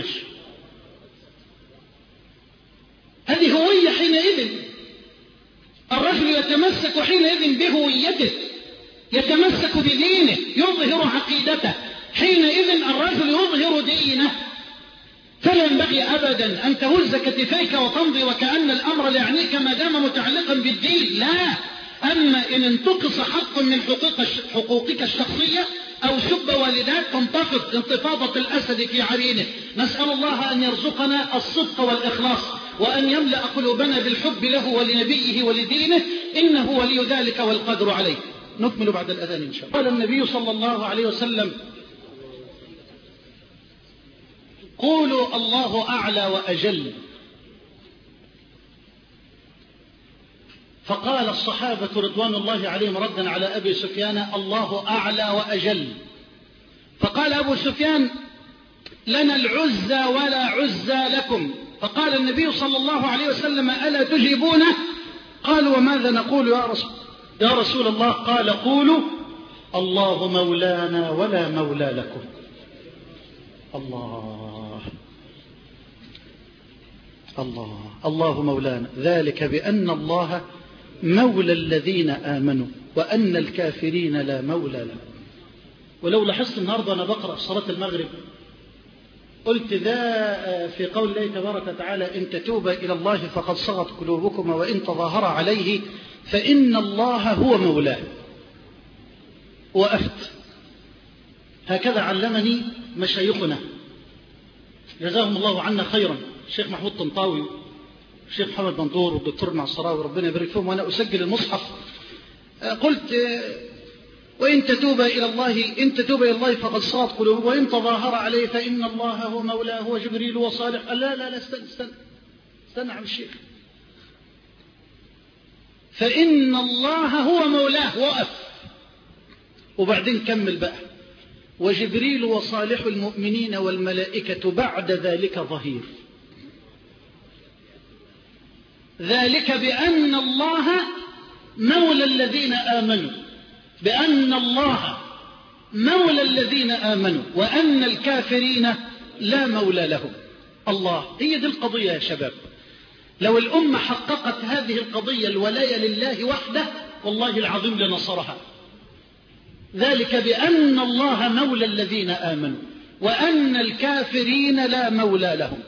هذه هوية حينئذ. الرجل يتمسك حينئذ بهويته، يتمسك بدينه، يظهر عقيدته. حينئذ الرجل يظهر دينه، فلا ينبغي أبدا أن تهز كتفيك وتمضي وكأن الأمر لا يعنيك ما دام متعلقا بالدين. لا. أما إن انتقص حق من حقوقك الشخصية أو سب والداك تنتفض انتفاضة الأسد في عرينه. نسأل الله أن يرزقنا الصدق والإخلاص وأن يملأ قلوبنا بالحب له ولنبيه ولدينه، إنه ولي ذلك والقدر عليه. نكمل بعد الأذان إن شاء الله. قال النبي صلى الله عليه وسلم: قولوا الله أعلى وأجل. فقال الصحابة رضوان الله عليهم ردا على أبي سفيان: الله أعلى وأجل. فقال أبو سفيان: لنا العزى ولا عزى لكم. فقال النبي صلى الله عليه وسلم: ألا تجيبونه؟ قالوا: وماذا نقول يا رسول, يا رسول الله؟ قال: قولوا الله مولانا ولا مولى لكم. الله الله الله مولانا، ذلك بأن الله مولى الذين آمنوا وأن الكافرين لا مولى لهم. ولو لاحظت النهارده أنا بقرأ صلاة المغرب قلت ذا في قول الله تبارك وتعالى إن تتوبا إلى الله فقد صغت قلوبكما وإن تظاهر عليه فإن الله هو مولاه. وقفت. هكذا علمني مشايخنا جزاهم الله عنا خيرا، الشيخ محمود طنطاوي الشيخ محمد منظور والدكتور معصراوي ربنا يبارك فيهم. وأنا أسجل المصحف قلت وإن تتوبا إلى الله إن تتوبا إلى الله فقد صغت قلوبكما وإن تظاهر عليه فإن الله هو مولاه وجبريل وصالح. قال لا لا لا استنى استنى استنى عم الشيخ، فإن الله هو مولاه. وقف. وبعدين كمل بقى وجبريل وصالح المؤمنين والملائكة بعد ذلك ظهير. ذلك بأن الله مولى الذين آمنوا بأن الله مولى الذين آمنوا وأن الكافرين لا مولى لهم. الله، هي دي القضية يا شباب. لو الأمة حققت هذه القضية الولاية لله وحده والله العظيم لنصرها. ذلك بأن الله مولى الذين آمنوا وأن الكافرين لا مولى لهم.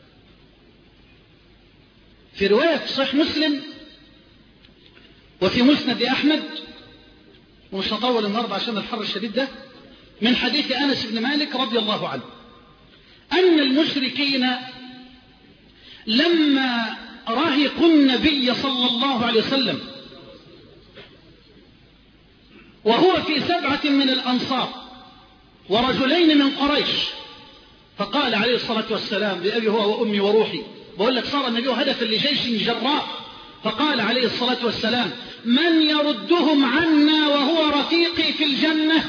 في رواية صحيح مسلم وفي مسند أحمد، ومش هطول النهارده عشان الحر الشديد ده، من حديث أنس بن مالك رضي الله عنه أن المشركين لما رهقوا النبي صلى الله عليه وسلم وهو في سبعة من الأنصار ورجلين من قريش، فقال عليه الصلاة والسلام بأبي هو وأمي وروحي، بقول لك صار النبي هدفا لجيش جراء، فقال عليه الصلاة والسلام من يردهم عنا وهو رفيقي في الجنة؟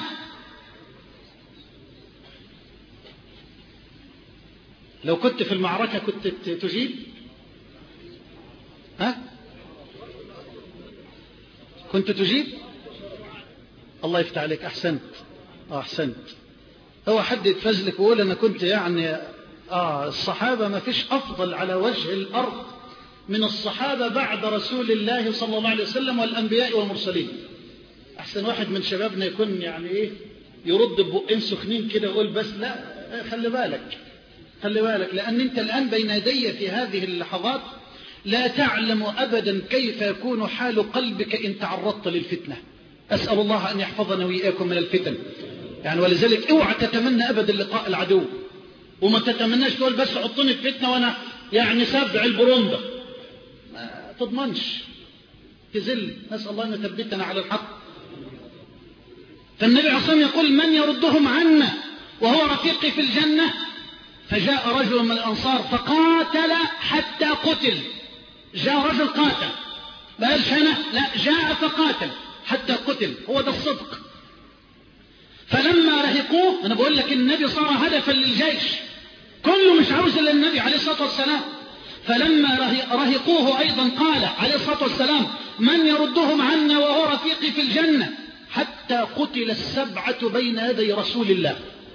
لو كنت في المعركة كنت تجيب؟ ها؟ كنت تجيب؟ الله يفتح عليك. أحسنت أحسنت. هو حد يتفزلك ويقول أنا كنت يعني آه الصحابة ما فيش أفضل على وجه الأرض من الصحابة بعد رسول الله صلى الله عليه وسلم والأنبياء والمرسلين. أحسن واحد من شبابنا يكون يعني إيه يرد ببقين سخنين كده ويقول بس لا، خلي بالك خلي بالك، لأن أنت الآن بين يدي في هذه اللحظات لا تعلم أبدا كيف يكون حال قلبك إن تعرضت للفتنة. أسأل الله أن يحفظنا وإياكم من الفتن يعني. ولذلك اوعى تتمنى أبدا لقاء العدو، وما تتمناش تقول بس حطني في فتنة وأنا يعني سبع البرومبا، ما تضمنش تزل. نسأل الله أن يثبتنا على الحق. فالنبي عليه الصلاة والسلام يقول من يردهم عنا وهو رفيقي في الجنة؟ فجاء رجل من الأنصار فقاتل حتى قتل. جاء رجل قاتل، ما قالش هنا، لا، جاء فقاتل حتى قتل. هو ده الصدق. فلما رهقوه، أنا بقول لك النبي صار هدفا للجيش كله، مش عاوز إلا النبي عليه الصلاة والسلام. فلما رهقوه أيضا قال عليه الصلاة والسلام من يردهم عنا وهو رفيقي في الجنة؟ حتى قتل السبعة بين يدي رسول الله.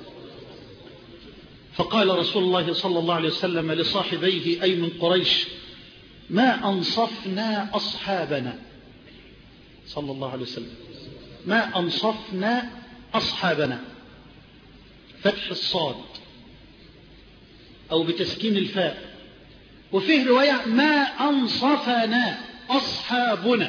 فقال رسول الله صلى الله عليه وسلم لصاحبيه أي من قريش ما أنصفنا أصحابنا صلى الله عليه وسلم، ما أنصفنا أصحابنا، فتح الصاد أو بتسكين الفاء. وفيه رواية ما أنصفنا أصحابنا،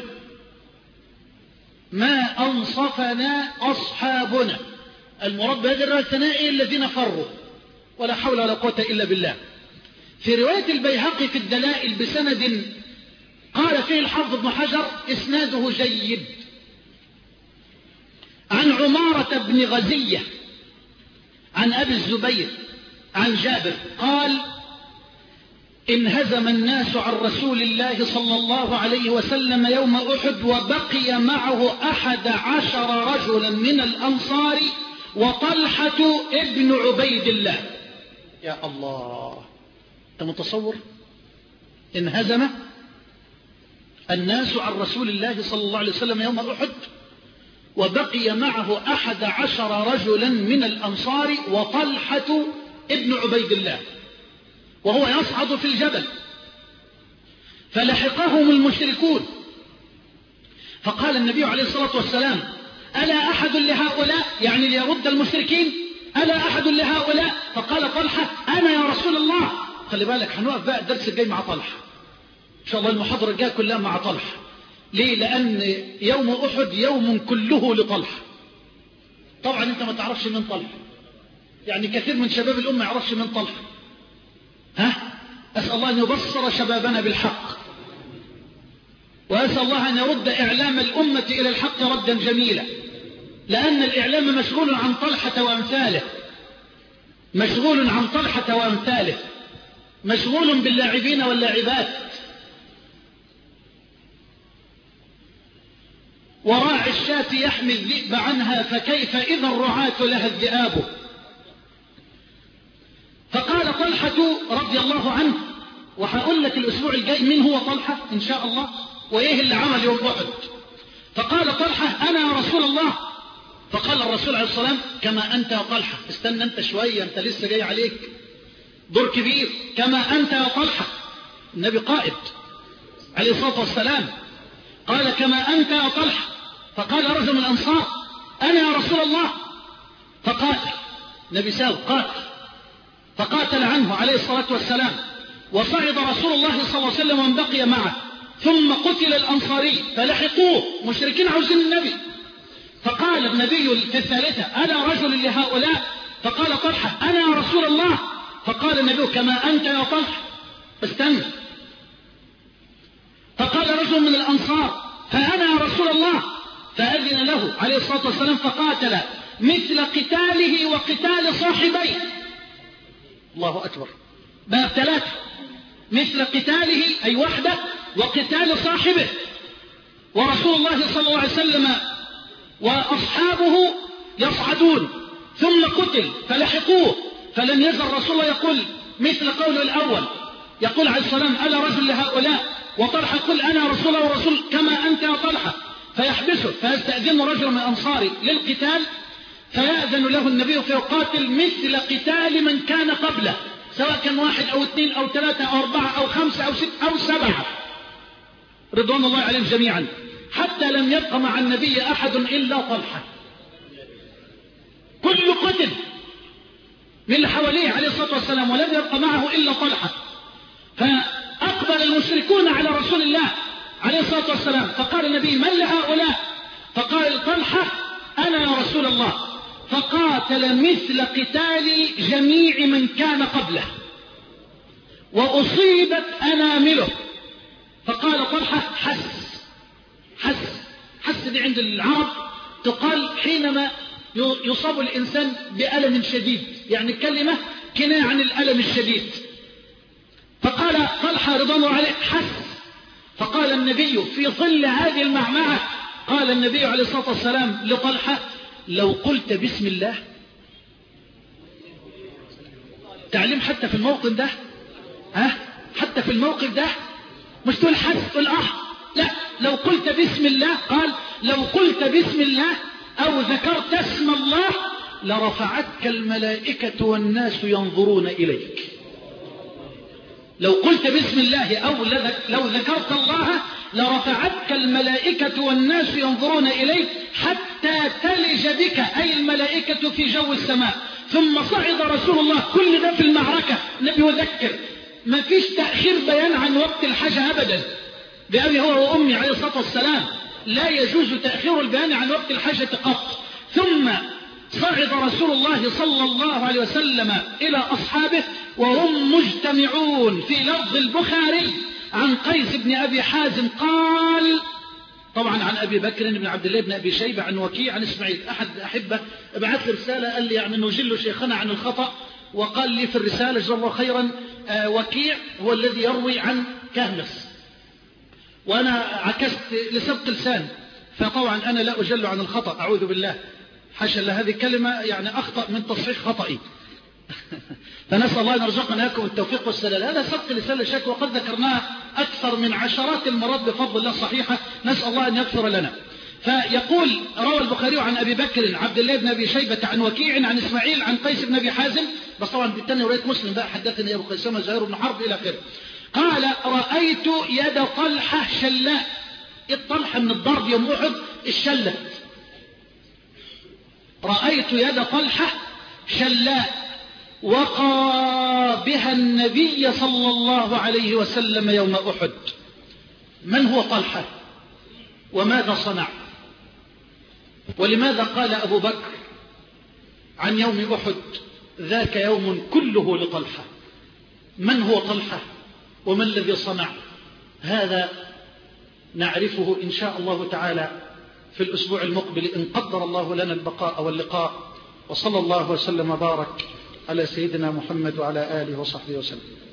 ما أنصفنا أصحابنا. المراد بهذه الرواية الثنائية الذين فروا، ولا حول ولا قوة إلا بالله. في رواية البيهقي في الدلائل بسند قال فيه الحافظ ابن حجر إسناده جيد، عن عمارة بن غزية عن أبي الزبير عن جابر قال انهزم الناس عن رسول الله صلى الله عليه وسلم يوم أحد وبقي معه أحد عشر رجلا من الأنصار وطلحة ابن عبيد الله. يا الله، أنت متصور؟ انهزم الناس عن رسول الله صلى الله عليه وسلم يوم أحد وبقي معه أحد عشر رجلا من الأنصار وطلحة ابن عبيد الله، وهو يصعد في الجبل. فلحقهم المشركون فقال النبي عليه الصلاة والسلام ألا أحد لهؤلاء، يعني ليرد المشركين، ألا أحد لهؤلاء؟ فقال طلحة أنا يا رسول الله. خلي بالك هنوقف بقى الدرس الجاي مع طلحة إن شاء الله، المحاضرة الجاية كلها مع طلحة. ليه؟ لأن يوم أحد يوم كله لطلحة. طبعا أنت ما تعرفش من طلحة، يعني كثير من شباب الأمة ما يعرفش من طلحة. ها؟ أسأل الله أن يبصر شبابنا بالحق، وأسأل الله أن يرد إعلام الأمة إلى الحق ردا جميلا، لأن الإعلام مشغول عن طلحة وأمثاله، مشغول عن طلحة وأمثاله، مشغول باللاعبين واللاعبات. وراعي الشاة يحمي الذئب عنها، فكيف إذا الرعاة لها الذئاب. فقال طلحة رضي الله عنه، وهقول لك الأسبوع الجاي من هو طلحة إن شاء الله وإيه اللي عمل يوم أحد. فقال طلحة أنا يا رسول الله. فقال الرسول عليه الصلاة والسلام كما أنت يا طلحة، استنى أنت شوية، أنت لسه جاي عليك دور كبير. كما أنت يا طلحة، النبي قائد عليه الصلاة والسلام، قال كما أنت يا طلحة. فقال رجل من الأنصار أنا يا رسول الله. فقاتل النبي ساوي قاتل، فقاتل عنه عليه الصلاة والسلام، وصعد رسول الله صلى الله عليه وسلم ومن بقي معه، ثم قتل الأنصاري فلحقوه مشركين عاوزين النبي. فقال النبي في الثالثة أنا رجل لهؤلاء. فقال طلحة أنا يا رسول الله. فقال النبي كما أنت يا طلحة، استنى. فقال رجل من الأنصار فأنا يا رسول الله. فأذن له عليه الصلاة والسلام فقاتل مثل قتاله وقتال صاحبيه. الله أكبر، باب ثلاثة، مثل قتاله أي وحده وقتال صاحبه. ورسول الله صلى الله عليه وسلم وأصحابه يصعدون، ثم قتل فلحقوه، فلم يزل رسول الله يقول مثل قوله الأول، يقول عليه السلام ألا رجل لهؤلاء، وطلحة يقول أنا رسول الله ورسول كما أنت يا طلحة. فيحبسه، فيستأذن رجل من الأنصار للقتال، فيأذن له النبي فيقاتل مثل قتال من كان قبله، سواء كان واحد أو اثنين أو ثلاثة أو أربعة أو خمسة أو ستة أو سبعة رضوان الله عليهم جميعا، حتى لم يبق مع النبي أحد إلا طلحة. كل قتل من اللي حواليه عليه الصلاة والسلام ولم يبق معه إلا طلحة. فأقبل المشركون على رسول الله عليه الصلاة والسلام، فقال النبي من لهؤلاء؟ فقال طلحة أنا يا رسول الله. فقاتل مثل قتال جميع من كان قبله، وأصيبت أنامله. فقال طلحة حس حس حس دي عند العرب تقال حينما يصاب الإنسان بألم شديد، يعني الكلمة كناية عن الألم الشديد. فقال طلحة رضوان الله عليه حس. فقال النبي في ظل هذه المعمعة، قال النبي عليه الصلاة والسلام لطلحة لو قلت بسم الله. تعليم حتى في الموقف ده، ها حتى في الموقف ده مش تقول حس تقول اه لا، لو قلت بسم الله، قال لو قلت بسم الله أو ذكرت اسم الله لرفعتك الملائكة والناس ينظرون إليك. لو قلت بسم الله أو لو ذكرت الله لرفعتك الملائكة والناس ينظرون إليك حتى تلج بك، أي الملائكة في جو السماء. ثم صعد رسول الله، كل ده في المعركة النبي يذكر، ما فيش تأخير بيان عن وقت الحاجة أبدا، بأبي هو وأمي عليه الصلاة والسلام لا يجوز تأخير البيان عن وقت الحاجة قط. ثم صعد رسول الله صلى الله عليه وسلم إلى أصحابه وهم مجتمعون. في لفظ البخاري عن قيس بن أبي حازم قال، طبعا عن أبي بكر بن عبد الله بن أبي شيبة عن وكيع عن إسماعيل. أحد أحبه بعث لي رسالة قال لي يعني نجل شيخنا عن الخطأ، وقال لي في الرسالة جزاه الله خيرا آه وكيع هو الذي يروي عن كهمس، وأنا عكست لسبق لسان، فطبعا أنا لا أجل عن الخطأ أعوذ بالله، حاشا لهذه الكلمة يعني أخطأ من تصحيح خطئي. فنسأل الله أن يرزقنا لكم التوفيق والسداد. هذا سبق لسان الشك، وقد ذكرناها أكثر من عشرات المرات بفضل الله صحيحة، نسأل الله أن يغفر لنا. فيقول روى البخاري عن أبي بكر عبد الله بن أبي شيبة عن وكيع عن إسماعيل عن قيس بن أبي حازم، بس طبعا بالتاني رواية مسلم بقى حدثني أبو قيسمة زهير بن حرب إلى آخره. قال رأيت يد طلحة شلاء، الطلحة من الضرب يوم أحد الشلت. رأيت يد طلحة شلاء وقى بها النبي صلى الله عليه وسلم يوم أحد. من هو طلحة وماذا صنع؟ ولماذا قال أبو بكر عن يوم أحد ذاك يوم كله لطلحة؟ من هو طلحة وما الذي صنع؟ هذا نعرفه إن شاء الله تعالى في الأسبوع المقبل إن قدر الله لنا البقاء واللقاء. وصلى الله وسلم وبارك على سيدنا محمد وعلى آله وصحبه وسلم.